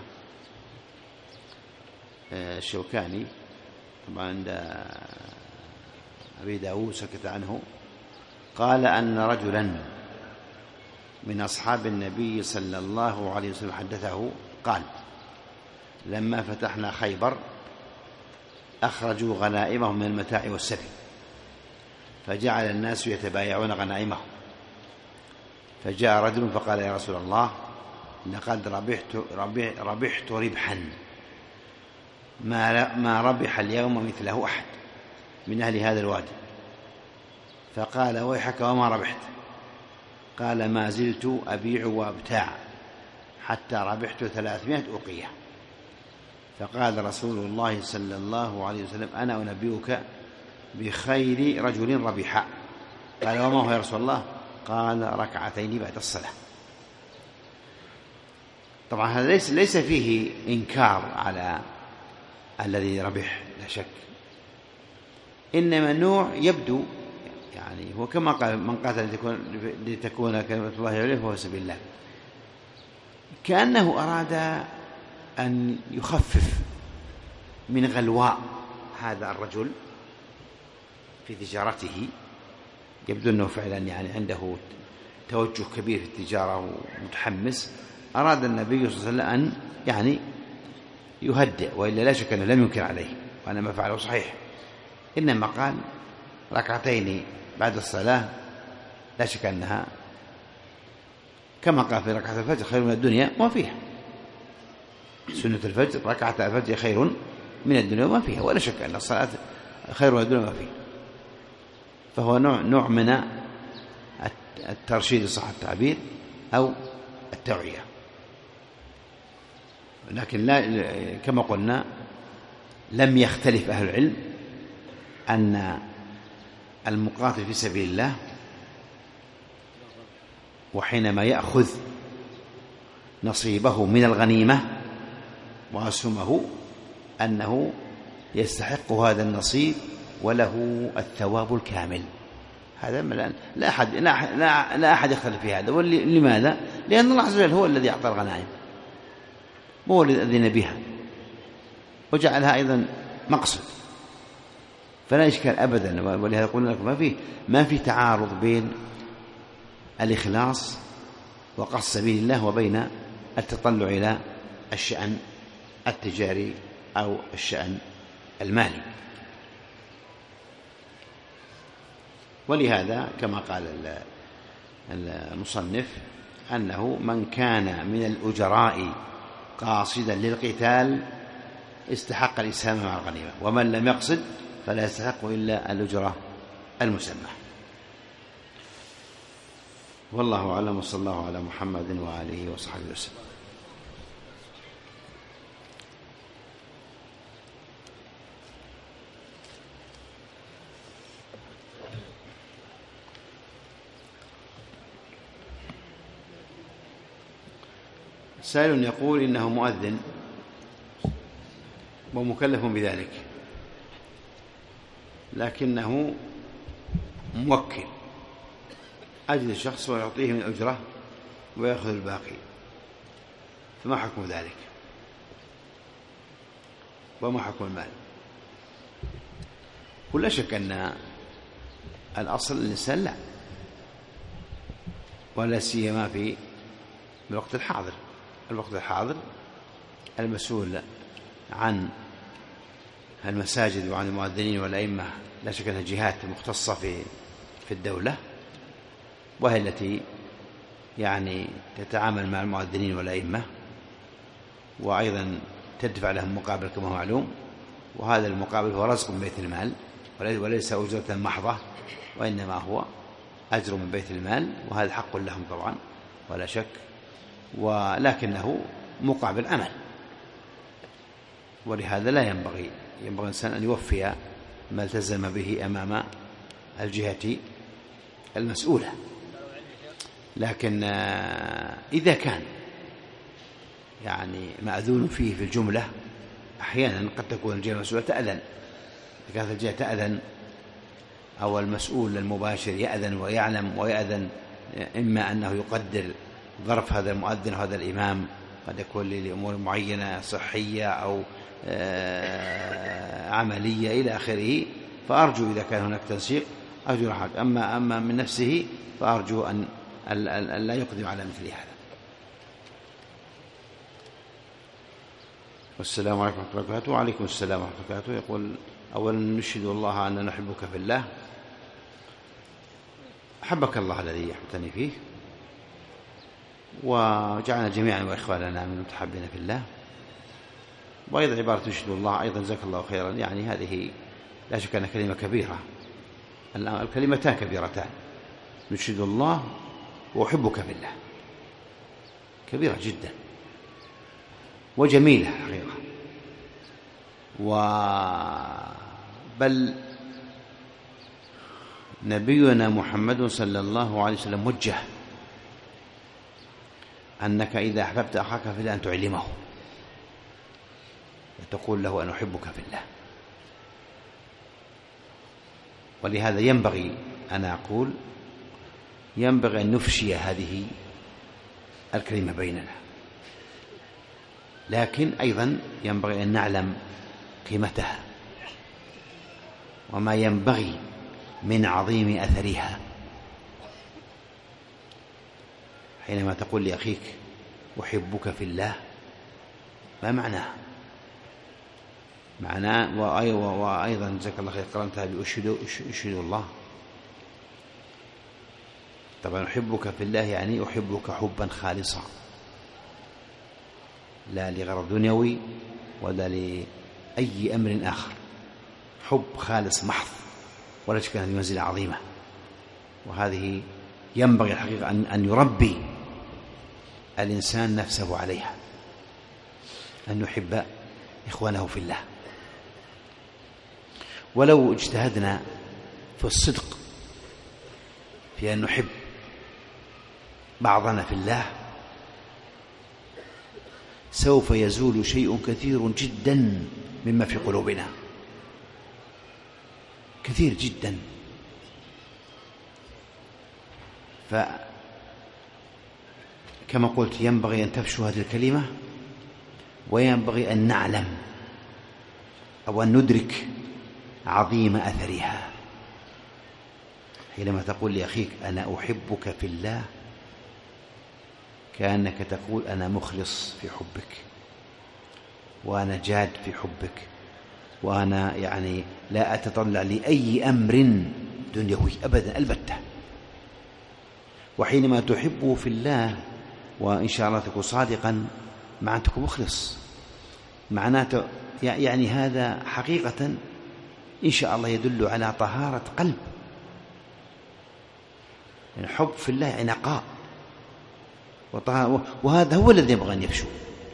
[SPEAKER 3] الشوكاني، طبعا عند أبي داود سكت عنه، قال أن رجلا من أصحاب النبي صلى الله عليه وسلم حدثه قال: لما فتحنا خيبر أخرجوا غنائمهم من المتاع والسبي، فجعل الناس يتبايعون غنائمهم، فجاء رجل فقال: يا رسول الله، لقد ربحت ربحا ما ربح اليوم مثله أحد من أهل هذا الوادي. فقال: ويحك وما ربحت؟ قال: ما زلت أبيع وابتاع حتى ربحت 300 أوقية. فقال رسول الله صلى الله عليه وسلم: أنا أنبئك بخير رجل ربح. قال: وما هو يا رسول الله؟ قال: ركعتين بعد الصلاة. طبعا هذا ليس فيه إنكار على الذي ربح، لا شك، إنما نوع يبدو، يعني هو كما قال: من قاتل لتكون كلمة الله عليه فهو سبيل الله، كأنه أراد أن يخفف من غلواء هذا الرجل في تجارته. يبدو أنه فعلا يعني عنده توجه كبير في التجارة ومتحمس. أراد النبي صلى الله عليه وسلم أن يعني يهدئ، وإلا لا شك أنه لم ينكر عليه، وأنا ما فعله صحيح، إنما قال ركعتين بعد الصلاة، لا شك أنها كما قال في ركعة الفجر خير من الدنيا وما فيها. سنة الفجر ركعة الفجر خير من الدنيا وما فيها، ولا شك أن الصلاة خير من الدنيا وما فيها. فهو نوع من الترشيد صح التعبير أو التوعية. لكن لا، كما قلنا لم يختلف أهل العلم أن المقاتل في سبيل الله وحينما يأخذ نصيبه من الغنيمة وأسهمه أنه يستحق هذا النصيب وله الثواب الكامل. هذا لا أحد يختلف في هذا. لماذا؟ لأن الله عز وجل هو الذي أعطى الغنائم، هو الذي أذن بها وجعلها أيضا مقصد، فلا إشكال أبدا. ولهذا قلنا لكم ما في تعارض بين الإخلاص وقصد سبيل الله وبين التطلع إلى الشأن التجاري أو الشأن المالي. ولهذا كما قال المصنف أنه من كان من الأجراء قاصدا للقتال استحق الإسهام مع الغنيمة، ومن لم يقصد فلا يستحق إلا الأجرة المسمى. والله أعلم، وصلى الله على محمد وآله وصحبه وسلم. سائل يقول إنه مؤذن ومكلف بذلك، لكنه موكل، أجد الشخص ويعطيه من أجرة ويأخذ الباقي، فما حكم ذلك؟ وما حكم المال؟ ولا شك أن الأصل الإنسان لا، ولا سيما في الوقت الحاضر. الوقت الحاضر المسؤول عن المساجد وعن المؤذنين والأئمة لا شك أنها جهات مختصة في الدولة، وهي التي يعني تتعامل مع المؤذنين والأئمة، وأيضا تدفع لهم مقابل كما هو معلوم، وهذا المقابل هو رزق من بيت المال وليس أجرة محضة، وإنما هو أجر من بيت المال، وهذا حق لهم طبعا ولا شك، ولكنه مقابل عمل. ولهذا لا ينبغي الإنسان أن يوفي ما التزم به أمام الجهة المسؤولة. لكن إذا كان يعني مأذون فيه في الجملة، أحيانا قد تكون الجهة المسؤولة تأذن، إذا كانت الجهة تأذن أو المسؤول المباشر يأذن ويعلم ويأذن، إما أنه يقدر ظرف هذا المؤذن وهذا الإمام، قد يكون لأمور معينة صحية أو عملية إلى آخره، فأرجو إذا كان هناك تنسيق أرجو حق. أما من نفسه فأرجو أن لا يقدم على مثل هذا. والسلام عليكم ورحمة الله وبركاته. وعليكم السلام ورحمة الله وبركاته. يقول: أولا نشهد الله أننا نحبك في الله. أحبك الله الذي أحببتني فيه، وجعلنا جميعا وإخواننا من المتحابين في الله. وأيضا عبارة نشهد الله أيضا جزاك الله خيرا، يعني هذه لا شك أنها كلمة كبيرة، الكلمتان كبيرتان، نشهد الله وأحبك في الله، كبيرة جدا وجميلة حقيقة. بل نبينا محمد صلى الله عليه وسلم وجه أنك إذا أحببت أخاك في الله أن تعلمه وتقول له أنا أحبك في الله. ولهذا ينبغي أن نفشي هذه الكلمة بيننا، لكن أيضا ينبغي أن نعلم قيمتها وما ينبغي من عظيم أثرها. حينما تقول لأخيك أحبك في الله، ما معناه؟ وأيضا جزاك الله خير قرنتها بأشهد الله. طبعا أحبك في الله يعني أحبك حبا خالصا، لا لغرض دنيوي ولا لأي أمر آخر، حب خالص محض، ولا شك أنها منزلة عظيمة. وهذه ينبغي الحقيقة أن يربي الإنسان نفسه عليها، أن يحب إخوانه في الله. ولو اجتهدنا في الصدق في أن نحب بعضنا في الله سوف يزول شيء كثير جدا مما في قلوبنا، كثير جدا. فكما قلت ينبغي أن تفشو هذه الكلمة، وينبغي أن نعلم أو أن ندرك عظيم أثرها. حينما تقول لأخيك أنا أحبك في الله، كأنك تقول أنا مخلص في حبك، وأنا جاد في حبك، وأنا يعني لا أتطلع لأي أمر دنيوي أبدا البتة. وحينما تحبه في الله وإن شاء الله تكون صادقا معناته مخلص، معناته يعني هذا حقيقة إن شاء الله يدل على طهارة قلب. يعني حب في الله نقاء وهذا هو الذي ينبغي أن يفشو،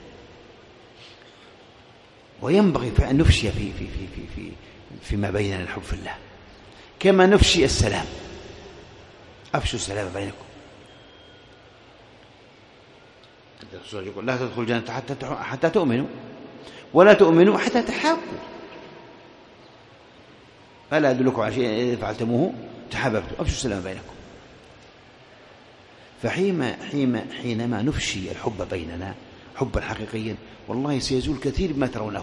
[SPEAKER 3] وينبغي أن نفشي فيما بيننا الحب في الله، كما نفشي السلام. أفشوا السلام بينكم. الرسول يقول لا تدخلوا الجنة حتى تؤمنوا، ولا تؤمنوا حتى تحابوا. ألا أدلكم على شيء إذا فعلتموه تحاببتم. أفشوا السلام بينكم. فحينما نفشي الحب بيننا حبا حقيقيا، والله سيزول كثير مما ترونه.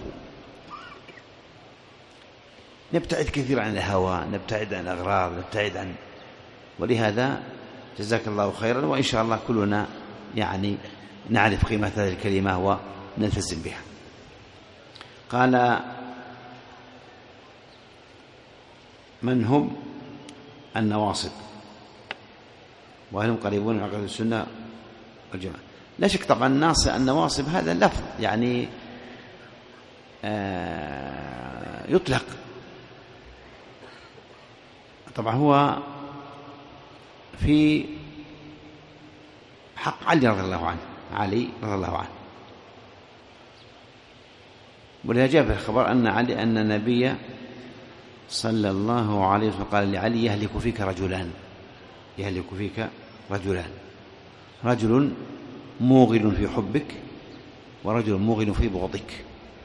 [SPEAKER 3] نبتعد كثير عن الهوى، نبتعد عن الأغراض، نبتعد عن، ولهذا جزاك الله خيرا. وإن شاء الله كلنا يعني نعرف قيمة هذه الكلمة ونلتزم بها. قال من هم النواصب وهل هم قريبون من عقيدة السنة والجماعة؟ لا شك طبعا النواصب هذا لفظ يعني يطلق. طبعا هو في حق علي رضي الله عنه، علي رضي الله عنه. ولهذا جاء في الخبر أن النبي صلى الله عليه وسلم قال لعلي يهلك فيك رجلان، رجل موغل في حبك، ورجل موغل في بغضك.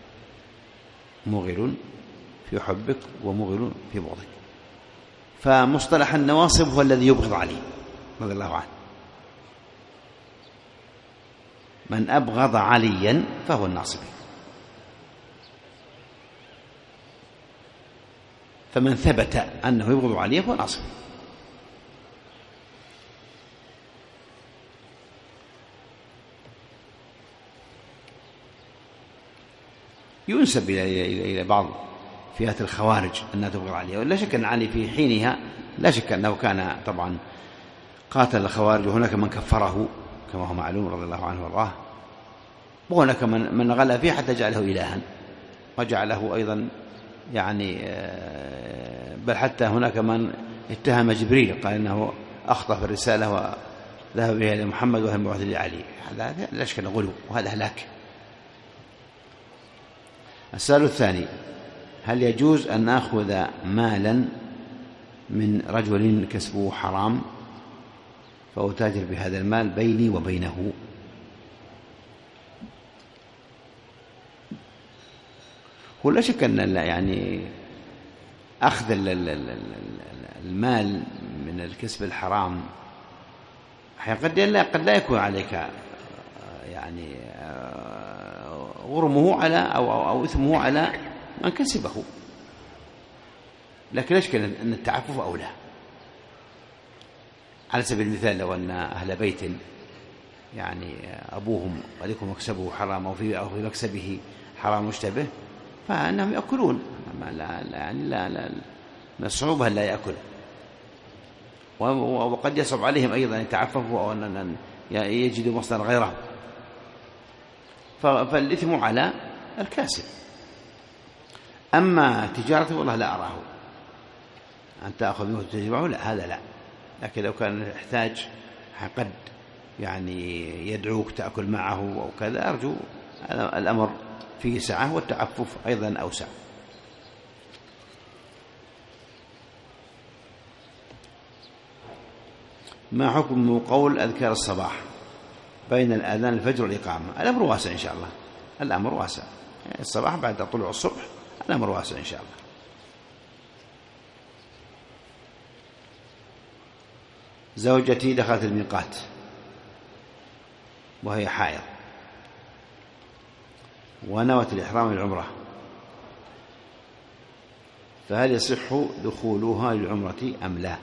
[SPEAKER 3] موغل في حبك وموغل في بغضك. فمصطلح النواصب هو الذي يبغض علي رضي الله عنه. من أبغض عليا فهو الناصبي. فمن ثبت أنه يبغض عليا فهو ناصبي. ينسب إلى بعض فئات الخوارج أنها تبغض عليها، ولا شك أن علي في حينها لا شك أنه كان طبعا قاتل الخوارج، وهناك من كفره كما هو معلوم رضي الله عنه وارضاه، وهناك من غلا فيه حتى جعله إلها، وجعله أيضا يعني بل حتى هناك من اتهم جبريل، قال إنه أخطأ في الرسالة وذهب بها إلى محمد وهي مبعوث لعلي. هذا لا شك أنه غلو، وهذا هلاك. السؤال الثاني: هل يجوز أن نأخذ مالا من رجل كسبه حرام فأتاجر بهذا المال بيني وبينه؟ هو لا شك أن يعني أخذ المال من الكسب الحرام قد لا يكون عليك يعني غرمه على أو إثمه على من كسبه، لكن لا شك أن التعفف أولى. على سبيل المثال لو أن أهل بيت يعني أبوهم ولكم مكسبه حرام أو في مكسبه حرام مشتبه، فأنهم يأكلون، لا من الصعوبة لا يأكل، وقد يصعب عليهم أيضا أن يتعففوا أو أن يجدوا مصدر غيره، فالإثم على الكاسب. أما تجارته والله لا أراه أن تأخذ منه تجربه، لا هذا لا. لكن لو كان يحتاج قد يعني يدعوك تأكل معه أو كذا، أرجو الأمر فيه سعة، والتعفف أيضا أوسع. ما حكم قول أذكار الصباح بين الأذان الفجر والإقامة؟ الأمر واسع إن شاء الله، الأمر واسع. الصباح بعد طلوع الصبح الأمر واسع إن شاء الله. زوجتي دخلت الميقات وهي حائض ونوت الإحرام للعمرة، فهل يصح دخولها للعمرة أم لا؟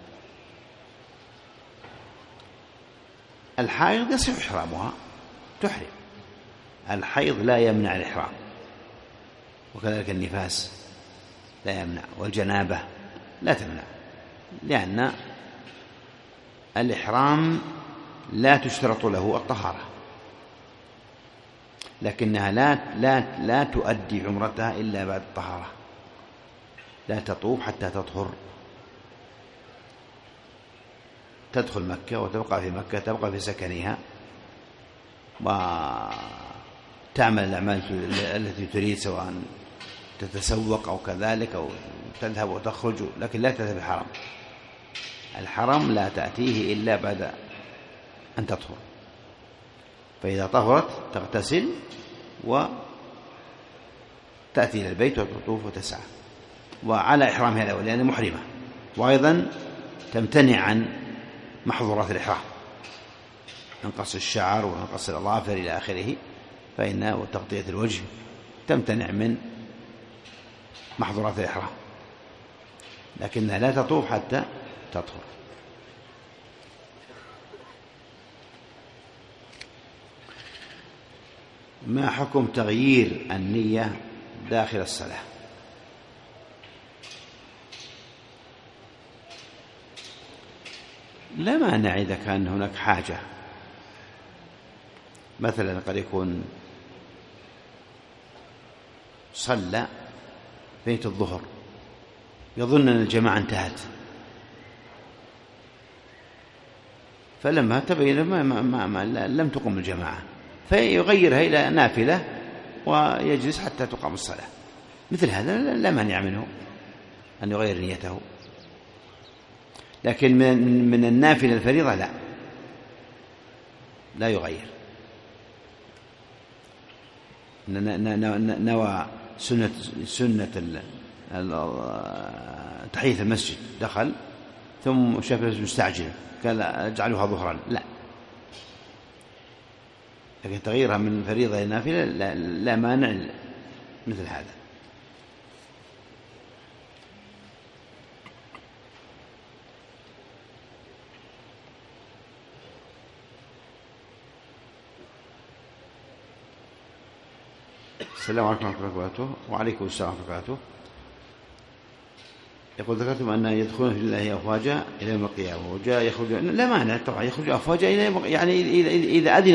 [SPEAKER 3] الحائض يصح إحرامها، تحرم. الحيض لا يمنع الإحرام، وكذلك النفاس لا يمنع، والجنابة لا تمنع، لأن الإحرام لا تشترط له الطهارة، لكنها لا تؤدي عمرتها إلا بعد الطهارة، لا تطوف حتى تطهر، تدخل مكة وتبقى في مكة، تبقى في سكنها وتعمل الأعمال التي تريد، سواء تتسوق أو كذلك أو تذهب وتخرج، لكن لا تذهب الحرم. الحرم لا تأتيه إلا بعد أن تطهر، فإذا طهرت تغتسل وتأتي إلى البيت وتطوف وتسعى، وعلى إحرامها الأول لأنها محرمة، وأيضا تمتنع عن محظورات الإحرام من قص الشعر ومن قص الأظافر إلى آخره، فإنها وتغطية الوجه تمتنع من محظورات الإحرام، لكنها لا تطوف حتى تطهر. ما حكم تغيير النية داخل الصلاة؟ لا مانع إذا كان هناك حاجة، مثلا قد يكون صلى بيت الظهر يظن أن الجماعة انتهت، فلما تبين لم تقم الجماعة فيغيرها إلى نافلة ويجلس حتى تقام الصلاة، مثل هذا لا مانع منه أن يغير نيته، لكن من النافلة الفريضة لا يغير. نوى سنة تحية المسجد، دخل ثم شاف مستعجل قال اجعلوها ظهرا، لا، لكن تغييرها من فريضة إلى نافلة لا مانع مثل هذا. السلام عليكم ورحمة الله وبركاته. وعليكم السلام ورحمة الله وبركاته. يقول ذكرتم أن يدخلون في الله أفواجا إلى يوم القيامة وجاء يخرج، لا مانع طبعا يخرج أفواجا إلى يوم، يعني إذا أذن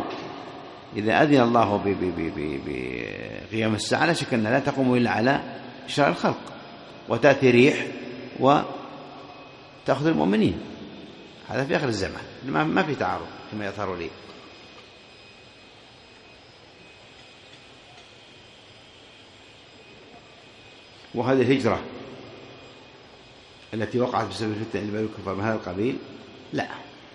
[SPEAKER 3] الله بقيام الساعة لا شك أنها لا تقوم إلا على شرع الخلق، وتأتي ريح وتأخذ المؤمنين، هذا في آخر الزمان، ما في تعارض كما يظهر لي. وهذه الهجرة التي وقعت بسبب الفتنة إلى بلاد الكفار من هذا القبيل، لا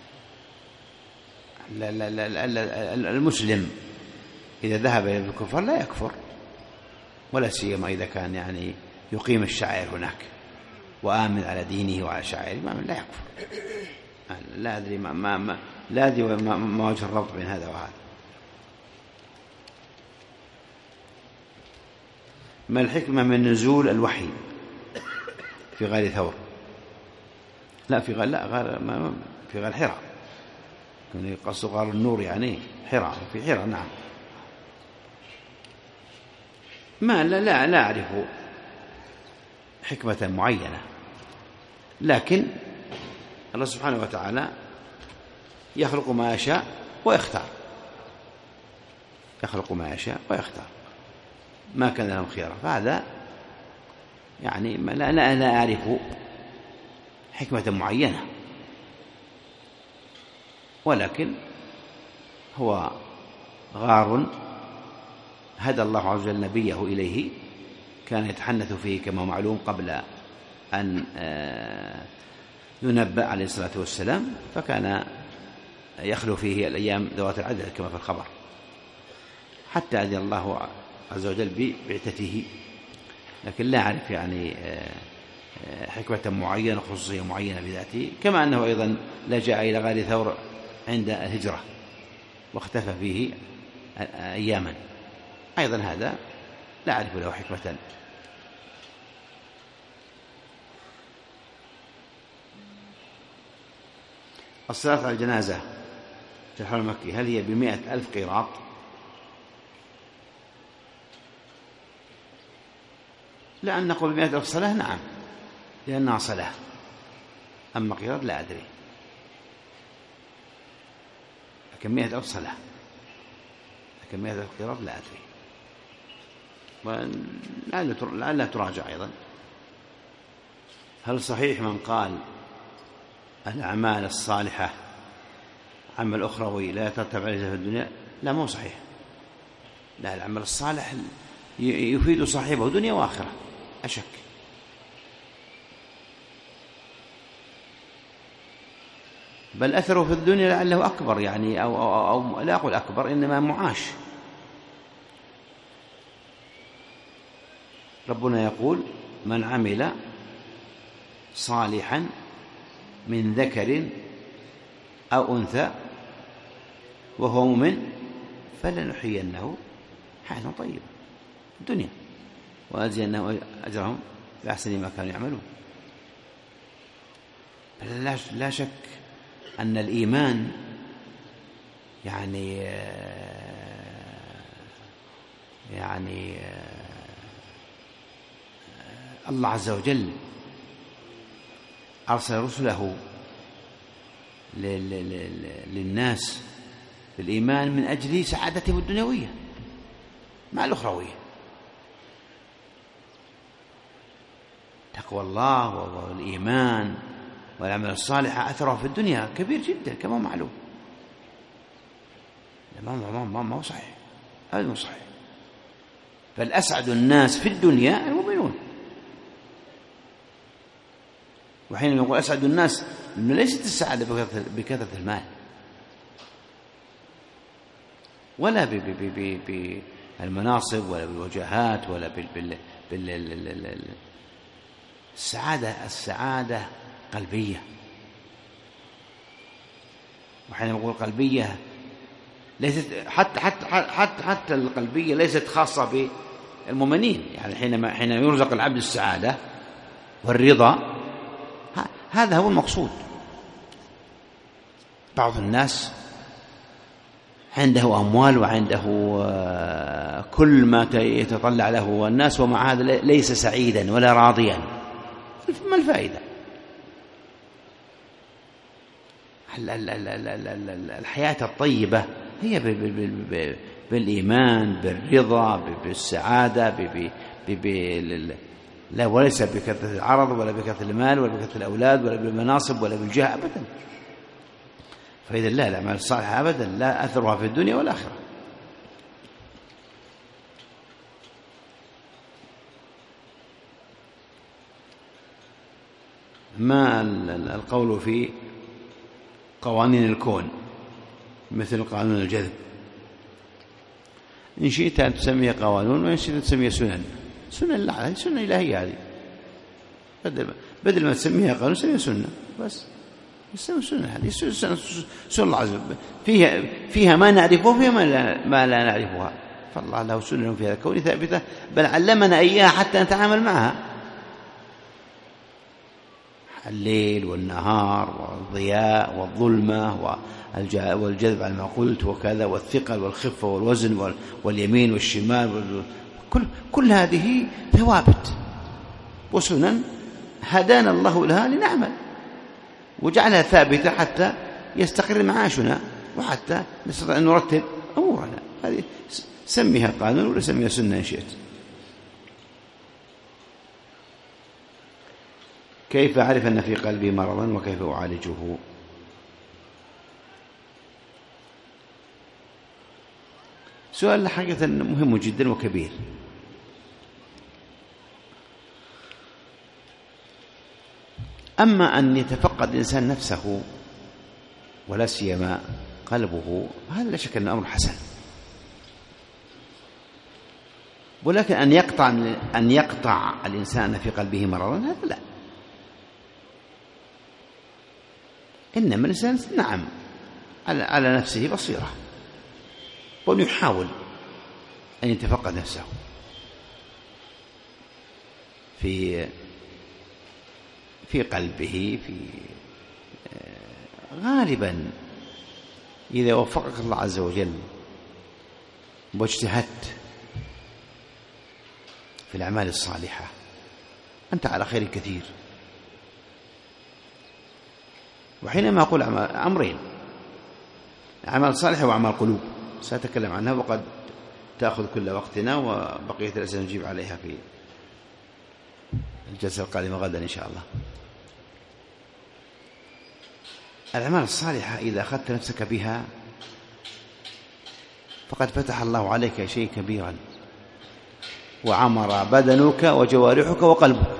[SPEAKER 3] المسلم إذا ذهب إلى الكفار لا يكفر، ولا سيما إذا كان يعني يقيم الشعائر هناك وآمن على دينه وعلى شعائره، لا يكفر. لا أدري ما وجه الربط بين هذا وهذا. ما الحكمة من نزول الوحي في غار ثور؟ لا في غار حراء، كان يقصد غار النور يعني حراء، في حراء نعم. لا أعرف حكمة معينة، لكن الله سبحانه وتعالى يخلق ما يشاء ويختار، ما كان لهم خيار، فهذا يعني لا أعرف حكمة معينة، ولكن هو غار هدى الله عز وجل نبيه إليه، كان يتحنث فيه كما معلوم قبل أن ينبأ عليه الصلاة والسلام، فكان يخلو فيه الأيام ذوات العدد كما في الخبر، حتى أذن الله عز وجل ببعثته، لكن لا أعرف يعني حكمة معينة خصوصية معينة بذاته، كما أنه أيضا لجأ إلى غار ثور عند الهجرة واختفى فيه أياما، أيضا هذا لا أعرف له حكمة. الصلاة على الجنازة في الحرم المكي هل هي ب100,000 قيراط؟ لأن نقول 100,000 صلاة نعم، لأنها صلاة، أما قيراط لا أدري، لكن 100,000 صلاة، لكن 100,000 قيراط لا أدري، ولعلها تراجع أيضا. هل صحيح من قال الأعمال الصالحة عمل أخروي لا يترتب عليه في الدنيا؟ لا، مو صحيح. لا، العمل الصالح يفيد صاحبه دنيا وآخرة أشك. بل أثره في الدنيا لعله أكبر، يعني أو لا أقول أكبر، إنما معاش. ربنا يقول: من عمل صالحا من ذكر أو أنثى وهو مؤمن فلنحيينه حياة طيبة في الدنيا وأجزينهم أجرهم بأحسن ما كانوا يعملون. لا شك أن الإيمان يعني الله عز وجل أرسل رسله للناس بالإيمان من أجل سعادتهم الدنيوية مع الأخروية. تقوى الله والإيمان والعمل الصالح أثره في الدنيا كبير جدا كما معلوم. ما هو صحيح، هذا مو صحيح. بل أسعد الناس في الدنيا المؤمنون. وحين يقول أسعد الناس ليست السعادة بكثرة المال ولا بالمناصب ولا بالوجاهات ولا السعادة قلبية. وحين يقول قلبية ليست حتى القلبية ليست خاصة بالمؤمنين. يعني حين يرزق العبد السعادة والرضا هذا هو المقصود. بعض الناس عنده أموال وعنده كل ما يتطلع له الناس، ومع هذا ليس سعيدا ولا راضيا. ما الفائدة؟ الحياة الطيبة هي بالإيمان، بالرضا، بالسعادة، لا، وليس بكثرة العرض ولا بكثرة المال ولا بكثرة الأولاد ولا بالمناصب ولا بالجاه أبدا. فإذا لا، الأعمال الصالحة أبدا لا أثرها في الدنيا والآخرة. ما القول في قوانين الكون مثل قانون الجذب؟ إن شئت أن تسميها قوانين وإن شئت أن تسميها سنن. سنن لا، هذه سنة إلهية. هذه بدل ما تسميها قانون سميها سنة بس. سنة، هذه سنة الله عز وجل، فيها ما نعرفه وفيها ما لا نعرفها. فالله له سنة في هذا الكون ثابتة، بل علمنا إياها حتى نتعامل معها. الليل والنهار والضياء والظلمة والجذب على ما قلت وكذا، والثقل والخفة والوزن واليمين والشمال، كل هذه ثوابت وسنن هدانا الله لها لنعمل، وجعلها ثابتة حتى يستقر معاشنا وحتى نستطيع أن نرتب أمورنا. هذه سميها قانون ولا سميها سنة إن شئت. كيف أعرف أن في قلبي مرضا وكيف أعالجه؟ سؤال حقيقة مهم جدا وكبير. أما أن يتفقد الإنسان نفسه ولا سيما قلبه، هذا لا شك أنه أمر حسن. ولكن أن يقطع الإنسان في قلبه مرضا، هذا لا، إنما الإنسان نعم على نفسه بصيرة، وأن يحاول أن يتفقد نفسه في قلبه. غالبا إذا وفقك الله عز وجل واجتهدت في الأعمال الصالحة أنت على خير كثير. وحينما أقول أمرين، أعمال صالحة وأعمال قلوب، سأتكلم عنها وقد تأخذ كل وقتنا، وبقية الأسئلة نجيب عليها في الجلسة القادمة غدا إن شاء الله. الأعمال الصالحة إذا أخذت نفسك بها فقد فتح الله عليك شيء كبيرا، وعمر بدنك وجوارحك وقلبك.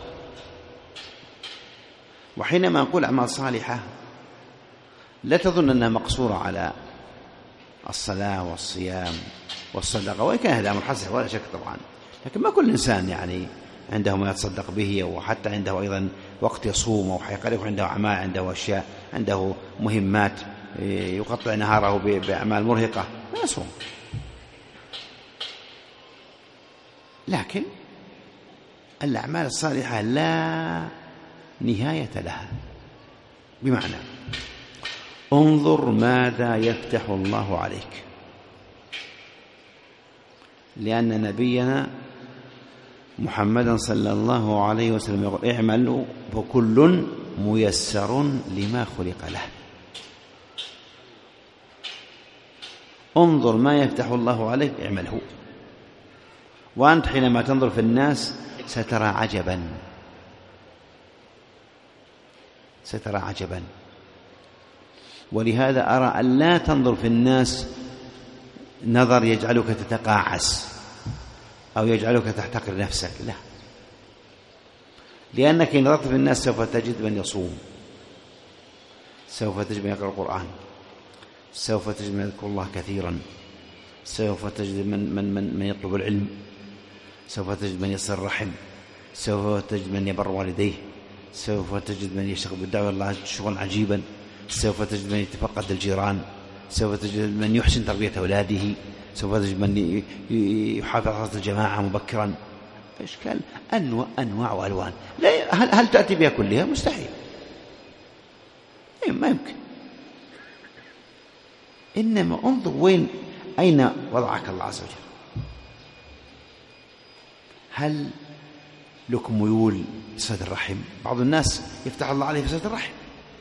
[SPEAKER 3] وحينما نقول أعمال صالحة لا تظن أنها مقصورة على الصلاة والصيام والصدقة، وإن كان هذا أمر حسن ولا شك طبعا، لكن ما كل إنسان يعني عنده ما يتصدق به، وحتى عنده أيضا وقت يصوم، وحيقرب عنده أعمال، عنده أشياء، عنده مهمات يقطع نهاره بأعمال مرهقة ما يصوم. لكن الأعمال الصالحة لا نهاية لها، بمعنى انظر ماذا يفتح الله عليك، لأن نبينا محمدا صلى الله عليه وسلم يقول اعملوا فكل ميسر لما خلق له. انظر ما يفتح الله عليك اعمله. وأنت حينما تنظر في الناس سترى عجبا. ولهذا أرى أن لا تنظر في الناس نظر يجعلك تتقاعس أو يجعلك تحتقر نفسك، لا، لأنك إن نظرت في الناس سوف تجد من يصوم، سوف تجد من يقرأ القرآن، سوف تجد من يذكر الله كثيرا، سوف تجد من يطلب العلم، سوف تجد من يصل الرحم، سوف تجد من يبر والديه، سوف تجد من يشتغل بالدعوة الله شغلا عجيبا، سوف تجد من يتفقد الجيران، سوف تجد من يحسن تربية أولاده، سوف تجد من يحافظ على الجماعة مبكرا. أشكال أنواع وألوان. هل تأتي بها كلها؟ مستحيل، ما يمكن. إنما انظر أين وضعك الله عز وجل. هل لك ميول صلة الرحم؟ بعض الناس يفتح الله عليه في صلة الرحم،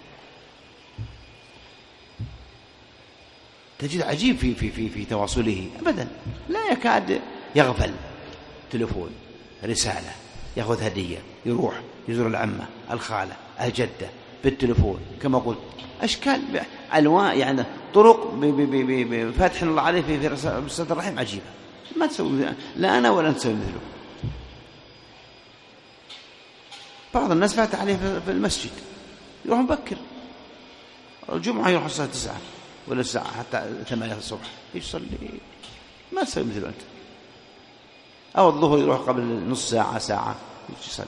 [SPEAKER 3] تجد عجيب في تواصله أبدا، لا يكاد يغفل. تلفون، رسالة، يأخذ هدية، يروح يزور العمة، الخالة، الجدة بالتلفون، كما قلت أشكال ألوان، يعني طرق بفتح الله عليه في صلة الرحم عجيبة. ما تسوي، لا أنا ولا نسوي مثله. بعض الناس فاتح عليه في المسجد، يروح مبكر، الجمعة يروح الساعة 9 ولا الساعة حتى 8 الصبح يصلي، ما تسوي مثله أنت. أو الظهر يروح قبل نص ساعة يصلي،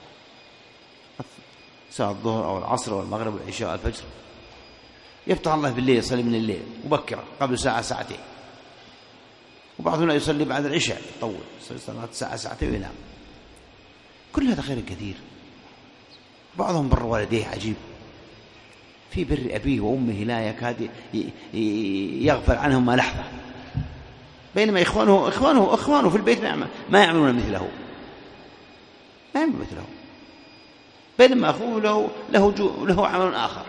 [SPEAKER 3] ساعة الظهر أو العصر أو المغرب والعشاء الفجر. يفتح الله بالليل، يصلي من الليل مبكرة قبل ساعتين. وبعضنا يصلي بعد العشاء، يطول، يصلي صلاة ساعتين وينام. كل هذا خير كثير. بعضهم بر والديه عجيب، في بر أبيه وأمه لا يكاد يغفل عنهما لحظة، بينما إخوانه في البيت ما يعملون مثله، بينما أخوه له عمل آخر.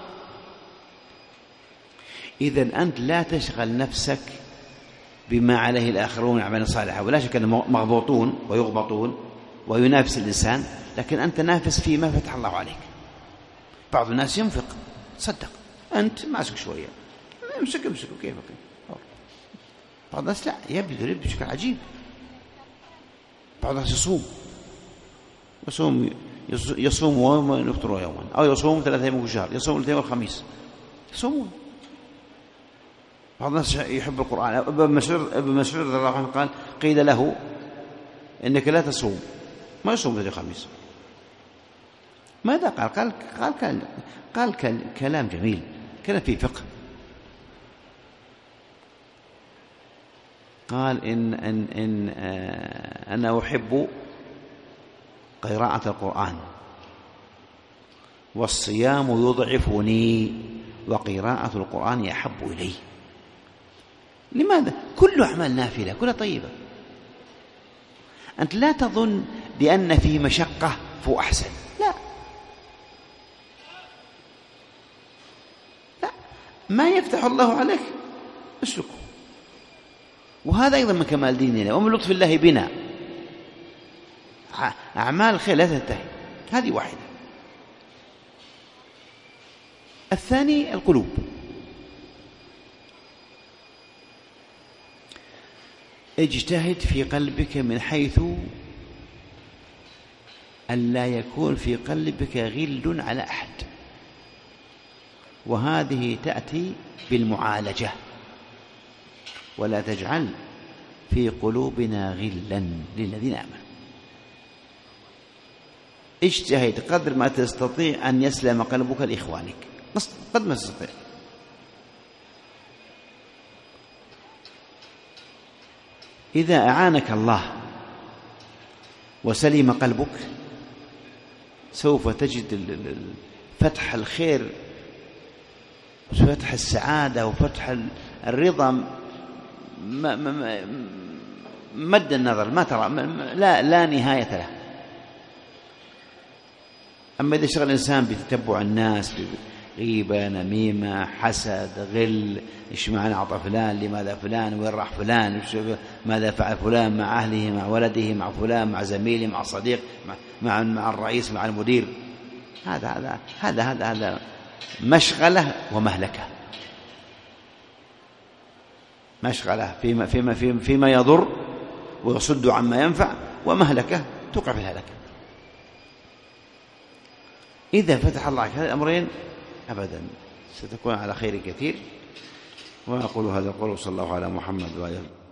[SPEAKER 3] إذن أنت لا تشغل نفسك بما عليه الآخرون من أعمال صالحة، ولا شك أنهم مغبوطون ويغبطون وينافس الإنسان، لكن أنت نافس فيما فتح الله عليك. بعض الناس ينفق، صدق، أنت ماسك شوية، امسك كيفك. بعض الناس لا، يبذل بشكل عجيب. بعض الناس يصوم يوما يفطر يوما، أو يصوم 3 أيام في الشهر، يصوم الاثنين والخميس، يصومون. بعض الناس يحب القرآن. ابن مسعود رضي الله عنه قال قيل له إنك لا تصوم، ما يصوم الاثنين والخميس، ماذا قال؟ قال كلام جميل، كلام فيه فقه. قال إن أنا أحب قراءة القرآن، والصيام يضعفني، وقراءة القرآن أحب إلي. لماذا؟ كل أعمال نافلة، كلها طيبة. أنت لا تظن بأن في مشقة فهو أحسن، لا، ما يفتح الله عليك اسلكه. وهذا أيضا من كمال ديننا ومن لطف الله بنا. أعمال الخير لا تنتهي، هذه واحدة. الثاني القلوب. اجتهد في قلبك من حيث أن لا يكون في قلبك غل على أحد، وهذه تأتي بالمعالجة. ولا تجعل في قلوبنا غلا للذين آمنوا. اجتهد قدر ما تستطيع أن يسلم قلبك لإخوانك، قد ما تستطيع. إذا أعانك الله وسلم قلبك سوف تجد فتح الخير وفتح السعادة وفتح الرضا مد النظر، ما ترى، لا نهاية له. أما إذا شغل الإنسان بتتبع الناس، غيبة، نميمة، حسد، غل، إيش معنى أعطى فلان، لماذا فلان، وين راح فلان، ماذا فعل فلان مع أهله، مع ولده، مع فلان، مع زميله، مع صديق، مع الرئيس، مع المدير، هذا مشغلة ومهلكة. مشغلة فيما يضر ويصد عما ينفع، ومهلكة توقع في الهلكة. إذا فتح الله عليك هذه الأمرين أبدا ستكون على خير كثير. وأقول هذا القول، صلى الله على محمد وآله.